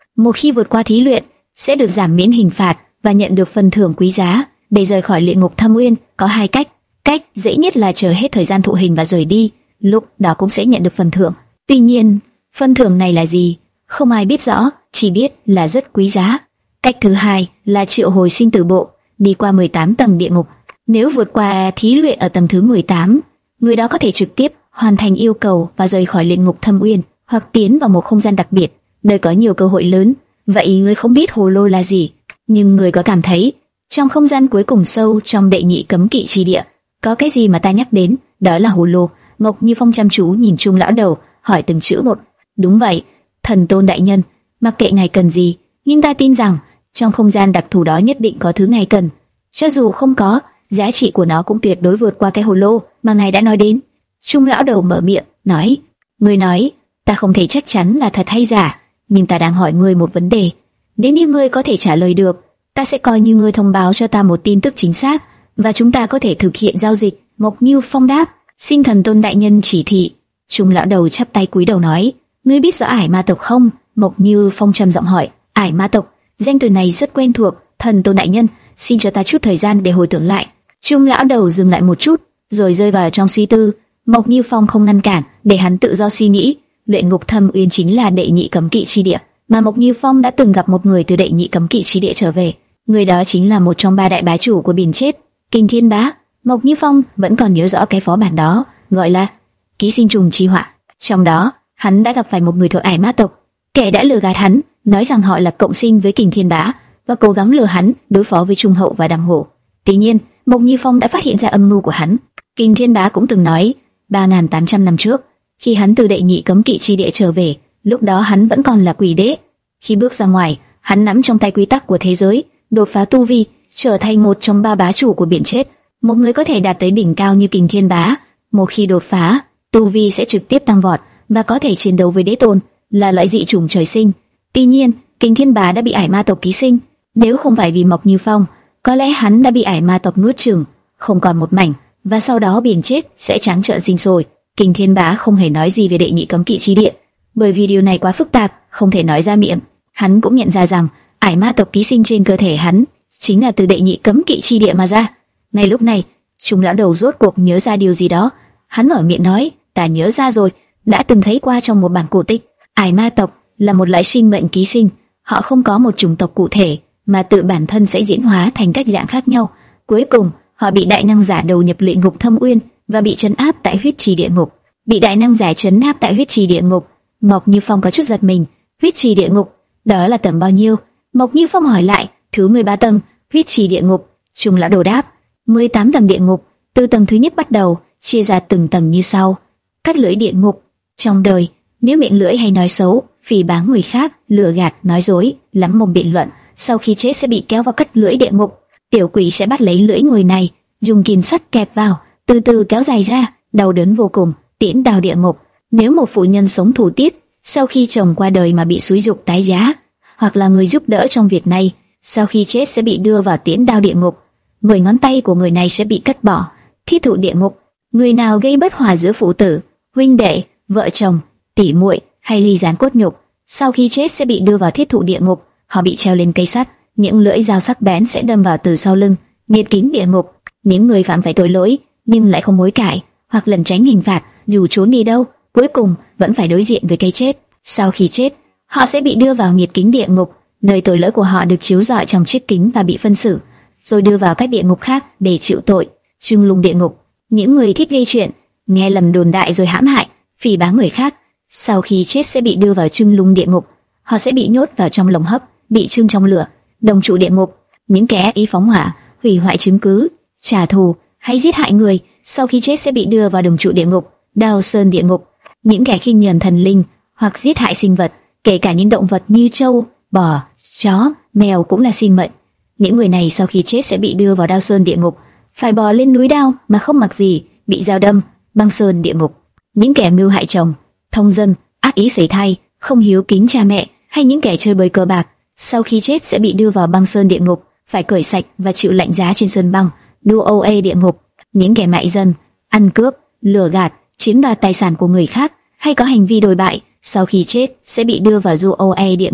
một khi vượt qua thí luyện sẽ được giảm miễn hình phạt và nhận được phần thưởng quý giá. Để rời khỏi luyện ngục Thâm Uyên có hai cách. Cách dễ nhất là chờ hết thời gian thụ hình và rời đi, lúc đó cũng sẽ nhận được phần thưởng. Tuy nhiên, phần thưởng này là gì? Không ai biết rõ, chỉ biết là rất quý giá. Cách thứ hai là triệu hồi sinh tử bộ, đi qua mười tám tầng địa ngục. Nếu vượt qua thí luyện ở tầng thứ mười tám, người đó có thể trực tiếp hoàn thành yêu cầu và rời khỏi luyện ngục Thâm Uyên, hoặc tiến vào một không gian đặc biệt, nơi có nhiều cơ hội lớn. Vậy người không biết hồ lô là gì, nhưng người có cảm thấy trong không gian cuối cùng sâu trong đệ nhị cấm kỵ chi địa có cái gì mà ta nhắc đến, đó là hồ lô. Mộc Như Phong chăm chú nhìn Trung lão đầu, hỏi từng chữ một. Đúng vậy, thần tôn đại nhân, mặc kệ ngài cần gì, nhưng ta tin rằng trong không gian đặc thù đó nhất định có thứ ngài cần. Cho dù không có, giá trị của nó cũng tuyệt đối vượt qua cái hồ lô mà ngài đã nói đến. Trung lão đầu mở miệng, nói: Ngươi nói, ta không thể chắc chắn là thật hay giả, nhưng ta đang hỏi ngươi một vấn đề. Nếu như ngươi có thể trả lời được, ta sẽ coi như ngươi thông báo cho ta một tin tức chính xác, và chúng ta có thể thực hiện giao dịch. Mộc Như Phong đáp: Xin thần tôn đại nhân chỉ thị. Trung lão đầu chắp tay cúi đầu nói: Ngươi biết rõ Ải Ma tộc không? Mộc Như Phong trầm giọng hỏi. Ải Ma tộc, danh từ này rất quen thuộc. Thần tôn đại nhân, xin cho ta chút thời gian để hồi tưởng lại. Trung lão đầu dừng lại một chút, rồi rơi vào trong suy tư. Mộc Như Phong không ngăn cản, để hắn tự do suy nghĩ. Luyện ngục Thâm Uyên chính là đệ nhị cấm kỵ chi địa, mà Mộc Như Phong đã từng gặp một người từ đệ nhị cấm kỵ chi địa trở về. Người đó chính là một trong ba đại bá chủ của biển chết, Kình Thiên Bá. Mộc Như Phong vẫn còn nhớ rõ cái phó bản đó, gọi là ký sinh trùng chi họa. Trong đó, hắn đã gặp phải một người thuộc Ải Ma tộc, kẻ đã lừa gạt hắn, nói rằng họ là cộng sinh với Kình Thiên Bá và cố gắng lừa hắn đối phó với Trung Hậu và Đàm Hổ. Tuy nhiên, Mộc Như Phong đã phát hiện ra âm mưu của hắn. Kình Thiên Bá cũng từng nói, ba nghìn tám trăm năm trước, khi hắn từ đệ nhị cấm kỵ chi địa trở về, lúc đó hắn vẫn còn là quỷ đế. Khi bước ra ngoài, hắn nắm trong tay quy tắc của thế giới, đột phá tu vi, trở thành một trong ba bá chủ của biển chết. Một người có thể đạt tới đỉnh cao như Kình Thiên Bá, một khi đột phá, tu vi sẽ trực tiếp tăng vọt và có thể chiến đấu với đế tôn, là loại dị chủng trời sinh. Tuy nhiên, Kình Thiên Bá đã bị Ải Ma tộc ký sinh. Nếu không phải vì Mộc Như Phong, có lẽ hắn đã bị Ải Ma tộc nuốt chửng, không còn một mảnh, và sau đó biển chết sẽ trắng trợn sinh sôi. Kình Thiên Bá không hề nói gì về đệ nhị cấm kỵ chi địa, bởi vì điều này quá phức tạp, không thể nói ra miệng. Hắn cũng nhận ra rằng Ải Ma tộc ký sinh trên cơ thể hắn chính là từ đệ nhị cấm kỵ chi địa mà ra. Ngay lúc này, Trung lão đầu rốt cuộc nhớ ra điều gì đó. Hắn mở miệng nói: Ta nhớ ra rồi, đã từng thấy qua trong một bản cổ tích. Ải Ma tộc là một loại sinh mệnh ký sinh, họ không có một chủng tộc cụ thể, mà tự bản thân sẽ diễn hóa thành các dạng khác nhau. Cuối cùng, họ bị đại năng giả đầu nhập luyện ngục Thâm Uyên và bị trấn áp tại huyết trì địa ngục. Bị đại năng giả trấn áp tại huyết trì địa ngục. Mộc Như Phong có chút giật mình. Huyết trì địa ngục, đó là tầng bao nhiêu? Mộc Như Phong hỏi lại. Thứ mười ba tầng, huyết trì địa ngục. Trung lão đầu đáp: mười tám tầng địa ngục, từ tầng thứ nhất bắt đầu, chia ra từng tầng như sau. Cắt lưỡi địa ngục. Trong đời, nếu miệng lưỡi hay nói xấu, phỉ báng người khác, lừa gạt, nói dối, lắm mồm biện luận, sau khi chết sẽ bị kéo vào cắt lưỡi địa ngục. Tiểu quỷ sẽ bắt lấy lưỡi người này, dùng kim sắt kẹp vào, từ từ kéo dài ra, đau đớn vô cùng, tiễn đào địa ngục. Nếu một phụ nhân sống thủ tiết, sau khi chồng qua đời mà bị xúi dục tái giá, hoặc là người giúp đỡ trong việc này, sau khi chết sẽ bị đưa vào tiễn đao địa ngục. Mười ngón tay của người này sẽ bị cắt bỏ, thiết thụ địa ngục. Người nào gây bất hòa giữa phụ tử, huynh đệ, vợ chồng, tỷ muội hay ly gián cốt nhục, sau khi chết sẽ bị đưa vào thiết thụ địa ngục. Họ bị treo lên cây sắt, những lưỡi dao sắc bén sẽ đâm vào từ sau lưng, nghiệt kính địa ngục. Những người phạm phải tội lỗi nhưng lại không hối cải hoặc lẩn tránh hình phạt, dù trốn đi đâu, cuối cùng vẫn phải đối diện với cái chết. Sau khi chết, họ sẽ bị đưa vào nghiệt kính địa ngục, nơi tội lỗi của họ được chiếu rọi trong chiếc kính và bị phân xử, rồi đưa vào các địa ngục khác để chịu tội. Trưng lung địa ngục, những người thích gây chuyện, nghe lầm đồn đại rồi hãm hại, phỉ báng người khác, sau khi chết sẽ bị đưa vào trưng lung địa ngục. Họ sẽ bị nhốt vào trong lồng hấp, bị trưng trong lửa. Đồng trụ địa ngục, những kẻ ý phóng hỏa, hủy hoại chứng cứ, trả thù hay giết hại người, sau khi chết sẽ bị đưa vào đồng trụ địa ngục. Đao sơn địa ngục, những kẻ khinh nhờn thần linh hoặc giết hại sinh vật, kể cả những động vật như trâu, bò, chó, mèo cũng là sinh mệnh. Những người này sau khi chết sẽ bị đưa vào đao sơn địa ngục, phải bò lên núi đao mà không mặc gì, bị dao đâm. Băng sơn địa ngục, những kẻ mưu hại chồng, thông dân, ác ý sẩy thai, không hiếu kính cha mẹ, hay những kẻ chơi bời cờ bạc, sau khi chết sẽ bị đưa vào băng sơn địa ngục, phải cởi sạch và chịu lạnh giá trên sơn băng. Đu ô a địa ngục, những kẻ mại dâm, ăn cướp, lừa gạt, chiếm đoạt tài sản của người khác, hay có hành vi đồi bại, sau khi chết sẽ bị đưa vào du ô a địa ngục.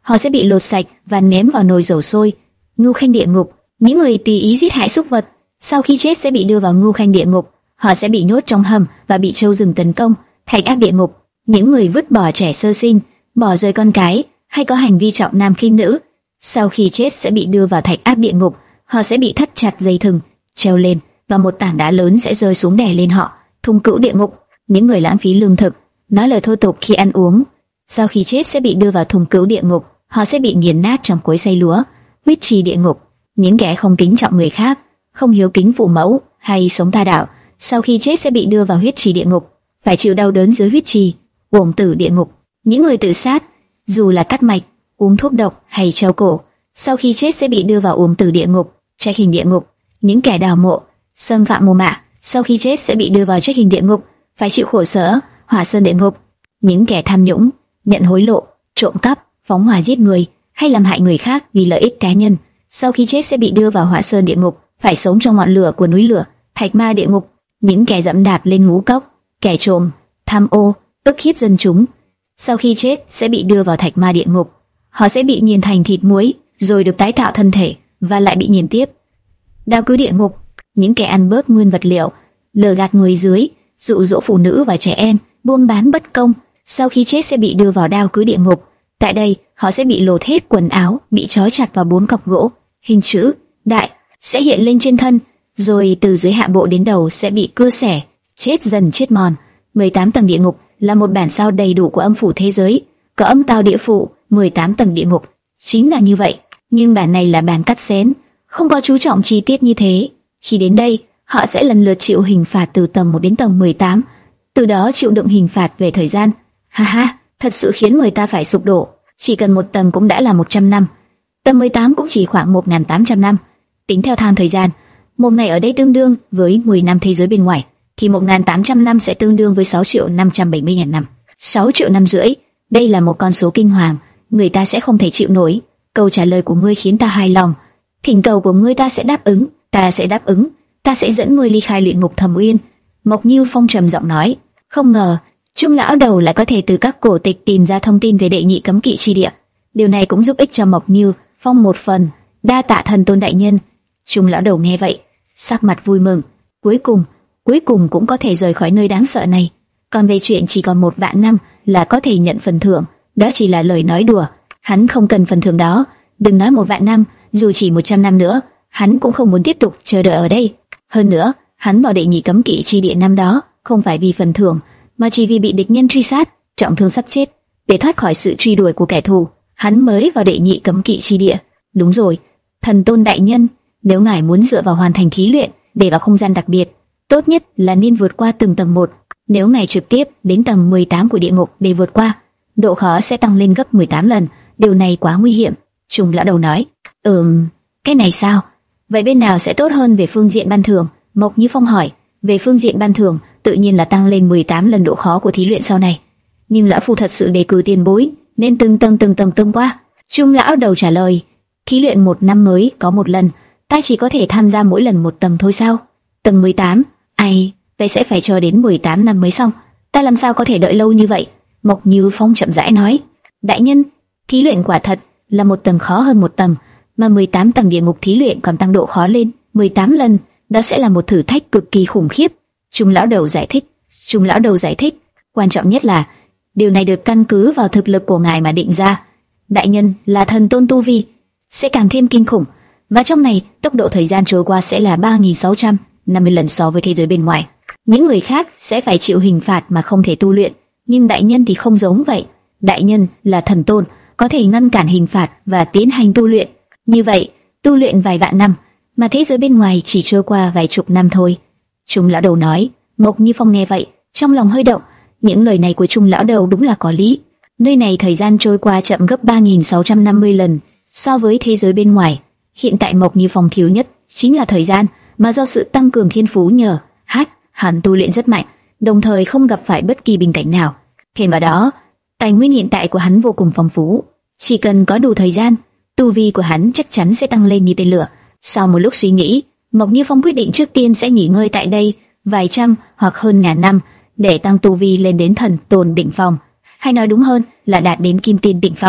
họ sẽ bị lột sạch và ném vào nồi dầu sôi. Ngưu Khanh địa ngục, những người tùy ý giết hại súc vật, sau khi chết sẽ bị đưa vào Ngưu Khanh địa ngục. Họ sẽ bị nhốt trong hầm và bị trâu rừng tấn công. Thạch ác địa ngục, những người vứt bỏ trẻ sơ sinh, bỏ rơi con cái hay có hành vi trọng nam khinh nữ, sau khi chết sẽ bị đưa vào thạch ác địa ngục. Họ sẽ bị thắt chặt dây thừng, treo lên và một tảng đá lớn sẽ rơi xuống đè lên họ. Thung cữu địa ngục, những người lãng phí lương thực, nói lời thô tục khi ăn uống, sau khi chết sẽ bị đưa vào thung cữu địa ngục. Họ sẽ bị nghiền nát trong cối xay lúa. Huyết trì địa ngục, những kẻ không kính trọng người khác, không hiếu kính phụ mẫu hay sống tà đạo, sau khi chết sẽ bị đưa vào huyết trì địa ngục, phải chịu đau đớn dưới huyết trì. Uổng tử địa ngục, những người tự sát, dù là cắt mạch, uống thuốc độc hay treo cổ, sau khi chết sẽ bị đưa vào uổng tử địa ngục. Trách hình địa ngục, những kẻ đào mộ, xâm phạm mồ mả, sau khi chết sẽ bị đưa vào trách hình địa ngục, phải chịu khổ sở. Hỏa sơn địa ngục, những kẻ tham nhũng, nhận hối lộ, trộm cắp, phóng hỏa giết người hay làm hại người khác vì lợi ích cá nhân, sau khi chết sẽ bị đưa vào hỏa sơn địa ngục, phải sống trong ngọn lửa của núi lửa. Thạch ma địa ngục, những kẻ dẫm đạp lên ngũ cốc, kẻ trộm, tham ô, ức hiếp dân chúng, sau khi chết sẽ bị đưa vào thạch ma địa ngục. Họ sẽ bị nghiền thành thịt muối, rồi được tái tạo thân thể và lại bị nghiền tiếp. Đao cứ địa ngục, những kẻ ăn bớt nguyên vật liệu, lừa gạt người dưới, dụ dỗ phụ nữ và trẻ em, buôn bán bất công, sau khi chết sẽ bị đưa vào đao cứ địa ngục. Tại đây, họ sẽ bị lột hết quần áo, bị trói chặt vào bốn cọc gỗ, hình chữ đại sẽ hiện lên trên thân, rồi từ dưới hạ bộ đến đầu sẽ bị cưa xẻ, chết dần chết mòn. mười tám tầng địa ngục là một bản sao đầy đủ của âm phủ thế giới, có âm tào địa phủ. mười tám tầng địa ngục chính là như vậy, nhưng bản này là bản cắt xén, không có chú trọng chi tiết như thế. Khi đến đây, họ sẽ lần lượt chịu hình phạt từ tầng một đến tầng mười tám, từ đó chịu đựng hình phạt về thời gian. Ha ha, thật sự khiến người ta phải sụp đổ. Chỉ cần một tầng cũng đã là một trăm năm, tầng mười tám cũng chỉ khoảng một nghìn tám trăm năm. Tính theo thang thời gian, một ngày ở đây tương đương với mười năm thế giới bên ngoài, thì một nghìn tám trăm năm sẽ tương đương với sáu triệu năm trăm bảy mươi nghìn năm. sáu triệu năm rưỡi, đây là một con số kinh hoàng, người ta sẽ không thể chịu nổi. Câu trả lời của ngươi khiến ta hài lòng, thỉnh cầu của ngươi ta sẽ đáp ứng, ta sẽ đáp ứng, ta sẽ dẫn ngươi ly khai luyện ngục Thâm Uyên. Mộc Như Phong trầm giọng nói. Không ngờ Trung lão đầu lại có thể từ các cổ tịch tìm ra thông tin về đệ nhị cấm kỵ chi địa. Điều này cũng giúp ích cho Mộc Như Phong một phần. Đa tạ thần tôn đại nhân. Trung lão đầu nghe vậy, sắc mặt vui mừng. Cuối cùng, cuối cùng cũng có thể rời khỏi nơi đáng sợ này. Còn về chuyện chỉ còn một vạn năm là có thể nhận phần thưởng, đó chỉ là lời nói đùa. Hắn không cần phần thưởng đó. Đừng nói một vạn năm, dù chỉ một trăm năm nữa, hắn cũng không muốn tiếp tục chờ đợi ở đây. Hơn nữa, hắn vào đệ nhị cấm kỵ chi địa năm đó không phải vì phần thưởng, mà chỉ vì bị địch nhân truy sát, trọng thương sắp chết. Để thoát khỏi sự truy đuổi của kẻ thù, hắn mới vào đệ nhị cấm kỵ chi địa. Đúng rồi, thần tôn đại nhân, nếu ngài muốn dựa vào hoàn thành thí luyện để vào không gian đặc biệt, tốt nhất là nên vượt qua từng tầng một. Nếu ngài trực tiếp đến tầng mười tám của địa ngục để vượt qua, độ khó sẽ tăng lên gấp mười tám lần. Điều này quá nguy hiểm. Trùng lão đầu nói. Ừm, cái này sao? Vậy bên nào sẽ tốt hơn về phương diện ban thưởng? Mộc Như Phong hỏi. Về phương diện ban thưởng, tự nhiên là tăng lên mười tám lần độ khó của thí luyện sau này. Nhưng lão phu thật sự đề cử tiền bối, nên từng tầng từng tầng tầng qua. Trung lão đầu trả lời. Thí luyện một năm mới có một lần, ta chỉ có thể tham gia mỗi lần một tầng thôi sao? Tầng mười tám, ai, vậy sẽ phải chờ đến mười tám năm mới xong. Ta làm sao có thể đợi lâu như vậy? Mộc Như Phong chậm rãi nói. Đại nhân, thí luyện quả thật là một tầng khó hơn một tầng, mà mười tám tầng địa ngục thí luyện còn tăng độ khó lên mười tám lần, đó sẽ là một thử thách cực kỳ khủng khiếp. Trung lão đầu giải thích. Trung lão đầu giải thích, quan trọng nhất là điều này được căn cứ vào thực lực của ngài mà định ra. Đại nhân là thần tôn tu vi, sẽ càng thêm kinh khủng, và trong này tốc độ thời gian trôi qua sẽ là ba nghìn sáu trăm năm mươi lần so với thế giới bên ngoài. Những người khác sẽ phải chịu hình phạt mà không thể tu luyện, nhưng đại nhân thì không giống vậy. Đại nhân là thần tôn, có thể ngăn cản hình phạt và tiến hành tu luyện. Như vậy, tu luyện vài vạn năm, mà thế giới bên ngoài chỉ trôi qua vài chục năm thôi. Trung lão đầu nói. Mộc Như Phong nghe vậy, trong lòng hơi động. Những lời này của Trung lão đầu đúng là có lý. Nơi này thời gian trôi qua chậm gấp ba nghìn sáu trăm năm mươi lần so với thế giới bên ngoài. Hiện tại Mộc Như Phong thiếu nhất chính là thời gian, mà do sự tăng cường thiên phú nhờ hát, hắn tu luyện rất mạnh, đồng thời không gặp phải bất kỳ bình cảnh nào. Thêm vào đó, tài nguyên hiện tại của hắn vô cùng phong phú, chỉ cần có đủ thời gian, tu vi của hắn chắc chắn sẽ tăng lên như tên lửa. Sau một lúc suy nghĩ, Mộc Như Phong quyết định trước tiên sẽ nghỉ ngơi tại đây vài trăm hoặc hơn ngàn năm để tăng tu vi lên đến thần tôn đỉnh phong, hay nói đúng hơn là đạt đến kim tiên đỉnh phong.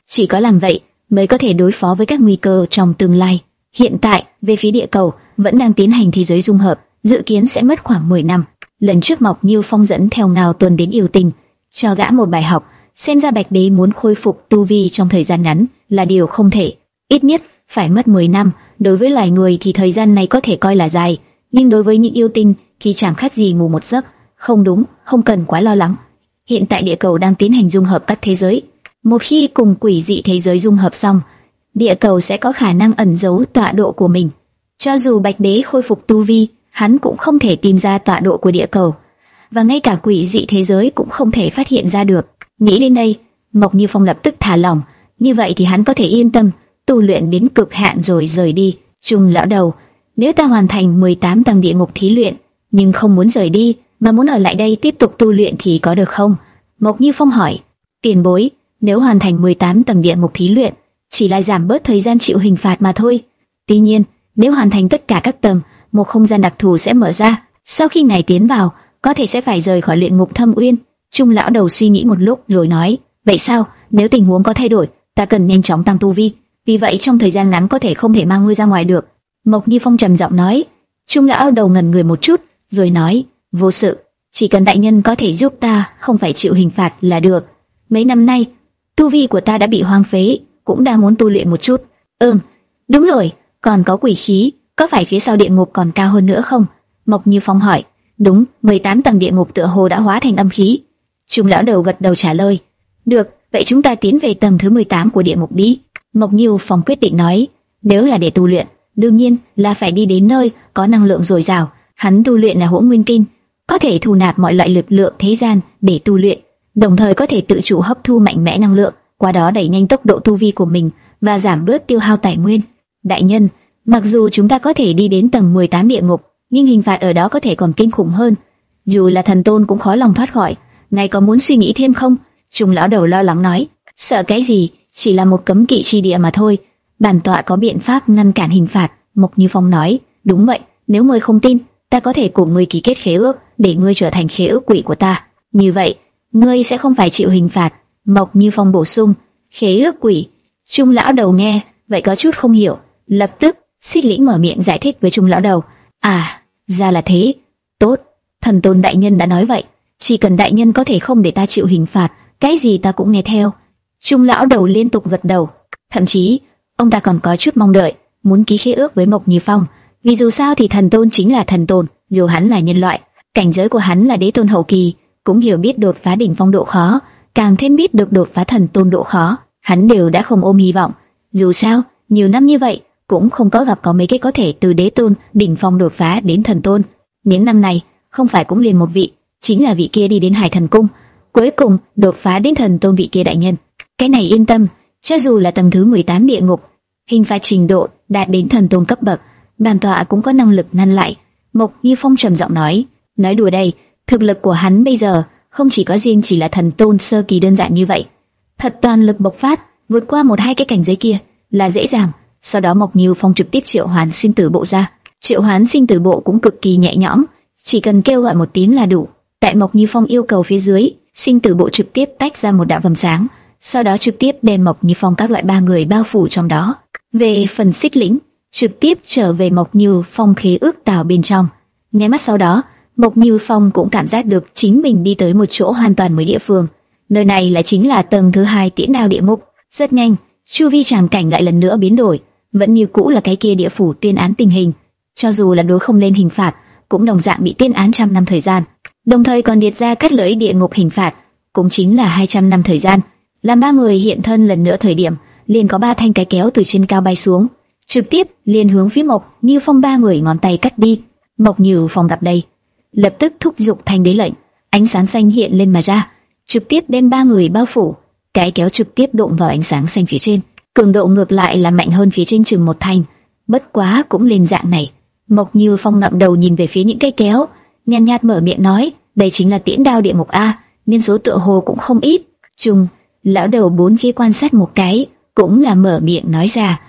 chỉ có làm vậy mới có thể đối phó với các nguy cơ trong tương lai. Hiện tại, về phía địa cầu vẫn đang tiến hành thế giới dung hợp, dự kiến sẽ mất khoảng mười năm. Lần trước Mộc Như Phong dẫn theo Ngao Tuần đến yêu tình, cho gã một bài học, xem ra Bạch Đế muốn khôi phục tu vi trong thời gian ngắn là điều không thể. Ít nhất phải mất mười năm, đối với loài người thì thời gian này có thể coi là dài, nhưng đối với những yêu tinh thì chẳng khác gì ngủ một giấc. Không đúng, không cần quá lo lắng. Hiện tại địa cầu đang tiến hành dung hợp các thế giới. Một khi cùng quỷ dị thế giới dung hợp xong, địa cầu sẽ có khả năng ẩn giấu tọa độ của mình. Cho dù Bạch Đế khôi phục tu vi, hắn cũng không thể tìm ra tọa độ của địa cầu, và ngay cả quỷ dị thế giới cũng không thể phát hiện ra được. Nghĩ đến đây, Mộc Như Phong lập tức thả lỏng. Như vậy thì hắn có thể yên tâm tu luyện đến cực hạn rồi rời đi. Trung lão đầu, nếu ta hoàn thành mười tám tầng địa ngục thí luyện, nhưng không muốn rời đi mà muốn ở lại đây tiếp tục tu luyện thì có được không? Mộc Như Phong hỏi. Tiền bối, nếu hoàn thành mười tám tầng địa ngục thí luyện, chỉ là giảm bớt thời gian chịu hình phạt mà thôi. Tuy nhiên, nếu hoàn thành tất cả các tầng, một không gian đặc thù sẽ mở ra. Sau khi ngài tiến vào, có thể sẽ phải rời khỏi luyện ngục thâm uyên. Trung lão đầu suy nghĩ một lúc rồi nói, vậy sao? Nếu tình huống có thay đổi, ta cần nhanh chóng tăng tu vi. Vì vậy trong thời gian ngắn có thể không thể mang ngươi ra ngoài được. Mộc Như Phong trầm giọng nói. Trung lão đầu ngẩn người một chút, rồi nói, vô sự, chỉ cần đại nhân có thể giúp ta không phải chịu hình phạt là được. Mấy năm nay, tu vi của ta đã bị hoang phế, cũng đang muốn tu luyện một chút. Ừm, đúng rồi, còn có quỷ khí, có phải phía sau địa ngục còn cao hơn nữa không? Mộc Như Phong hỏi. Đúng, mười tám tầng địa ngục tựa hồ đã hóa thành âm khí. Trung lão đầu gật đầu trả lời. Được, vậy chúng ta tiến về tầng thứ mười tám của địa ngục đi. Mộc Như Phong quyết định nói. Nếu là để tu luyện, đương nhiên là phải đi đến nơi có năng lượng dồi dào. Hắn tu luyện là Hỗn Nguyên Kinh, có thể thu nạp mọi loại lực lượng thế gian để tu luyện, đồng thời có thể tự chủ hấp thu mạnh mẽ năng lượng, qua đó đẩy nhanh tốc độ tu vi của mình và giảm bớt tiêu hao tài nguyên. Đại nhân, mặc dù chúng ta có thể đi đến tầng mười tám địa ngục, nhưng hình phạt ở đó có thể còn kinh khủng hơn. Dù là thần tôn cũng khó lòng thoát khỏi. Ngài có muốn suy nghĩ thêm không? Trung lão đầu lo lắng nói. Sợ cái gì? Chỉ là một cấm kỵ chi địa mà thôi. Bản tọa có biện pháp ngăn cản hình phạt. Mộc Như Phong nói. Đúng vậy, nếu ngươi không tin, ta có thể cùng ngươi ký kết khế ước để ngươi trở thành khế ước quỷ của ta. Như vậy, ngươi sẽ không phải chịu hình phạt. Mộc Như Phong bổ sung. Khế ước quỷ. Trung lão đầu nghe vậy có chút không hiểu, lập tức Xích Lĩnh mở miệng giải thích với Trung lão đầu. À, ra là thế. Tốt, thần tôn đại nhân đã nói vậy, chỉ cần đại nhân có thể không để ta chịu hình phạt, cái gì ta cũng nghe theo. Trung lão đầu liên tục gật đầu, thậm chí ông ta còn có chút mong đợi, muốn ký khế ước với Mộc Như Phong, vì dù sao thì thần tôn chính là thần tôn, dù hắn là nhân loại, cảnh giới của hắn là đế tôn hậu kỳ, cũng hiểu biết đột phá đỉnh phong độ khó, càng thêm biết được đột phá thần tôn độ khó, hắn đều đã không ôm hy vọng. Dù sao, nhiều năm như vậy cũng không có gặp có mấy cái có thể từ đế tôn đỉnh phong đột phá đến thần tôn. Những năm này không phải cũng liền một vị, chính là vị kia đi đến Hải Thần Cung, cuối cùng đột phá đến thần tôn vị kia đại nhân. Cái này yên tâm, cho dù là tầng thứ mười tám địa ngục, hình phạt trình độ đạt đến thần tôn cấp bậc, bản tọa cũng có năng lực ngăn lại. Mộc Như Phong trầm giọng nói. Nói đùa đây, thực lực của hắn bây giờ không chỉ có riêng chỉ là thần tôn sơ kỳ đơn giản như vậy, thật toàn lực bộc phát, vượt qua một hai cái cảnh giới kia là dễ dàng. Sau đó Mộc Như Phong trực tiếp triệu hoán sinh tử bộ ra. Triệu hoán sinh tử bộ cũng cực kỳ nhẹ nhõm, chỉ cần kêu gọi một tiếng là đủ. Tại Mộc Như Phong yêu cầu phía dưới, sinh tử bộ trực tiếp tách ra một đạo vầng sáng, sau đó trực tiếp đem Mộc Như Phong các loại ba người bao phủ trong đó. Về phần Xích Lĩnh, trực tiếp trở về Mộc Như Phong khế ước tào bên trong. Nháy mắt sau đó, Mộc Như Phong cũng cảm giác được chính mình đi tới một chỗ hoàn toàn mới địa phương. Nơi này là chính là tầng thứ hai Tiễn Đao địa ngục. Rất nhanh, chu vi tràng cảnh lại lần nữa biến đổi, vẫn như cũ là cái kia địa phủ tuyên án tình hình. Cho dù là đối không lên hình phạt, cũng đồng dạng bị tuyên án trăm năm thời gian, đồng thời còn liệt ra cắt lưỡi địa ngục hình phạt, cũng chính là hai trăm năm thời gian. Làm ba người hiện thân lần nữa thời điểm, liền có ba thanh cái kéo từ trên cao bay xuống, trực tiếp liền hướng phía Mộc Như Phong ba người ngón tay cắt đi. Mộc Như Phong gặp đây, lập tức thúc giục thanh đế lệnh, ánh sáng xanh hiện lên mà ra, trực tiếp đem ba người bao phủ. Cái kéo trực tiếp đụng vào ánh sáng xanh phía trên, cường độ ngược lại là mạnh hơn phía trên chừng một thành. Bất quá cũng lên dạng này. Mộc Như Phong ngậm đầu nhìn về phía những cây kéo, nhàn nhạt mở miệng nói, đây chính là Tiễn Đao địa ngục a, nhân số tựa hồ cũng không ít. Trung lão đầu bốn phía quan sát một cái, cũng là mở miệng nói ra,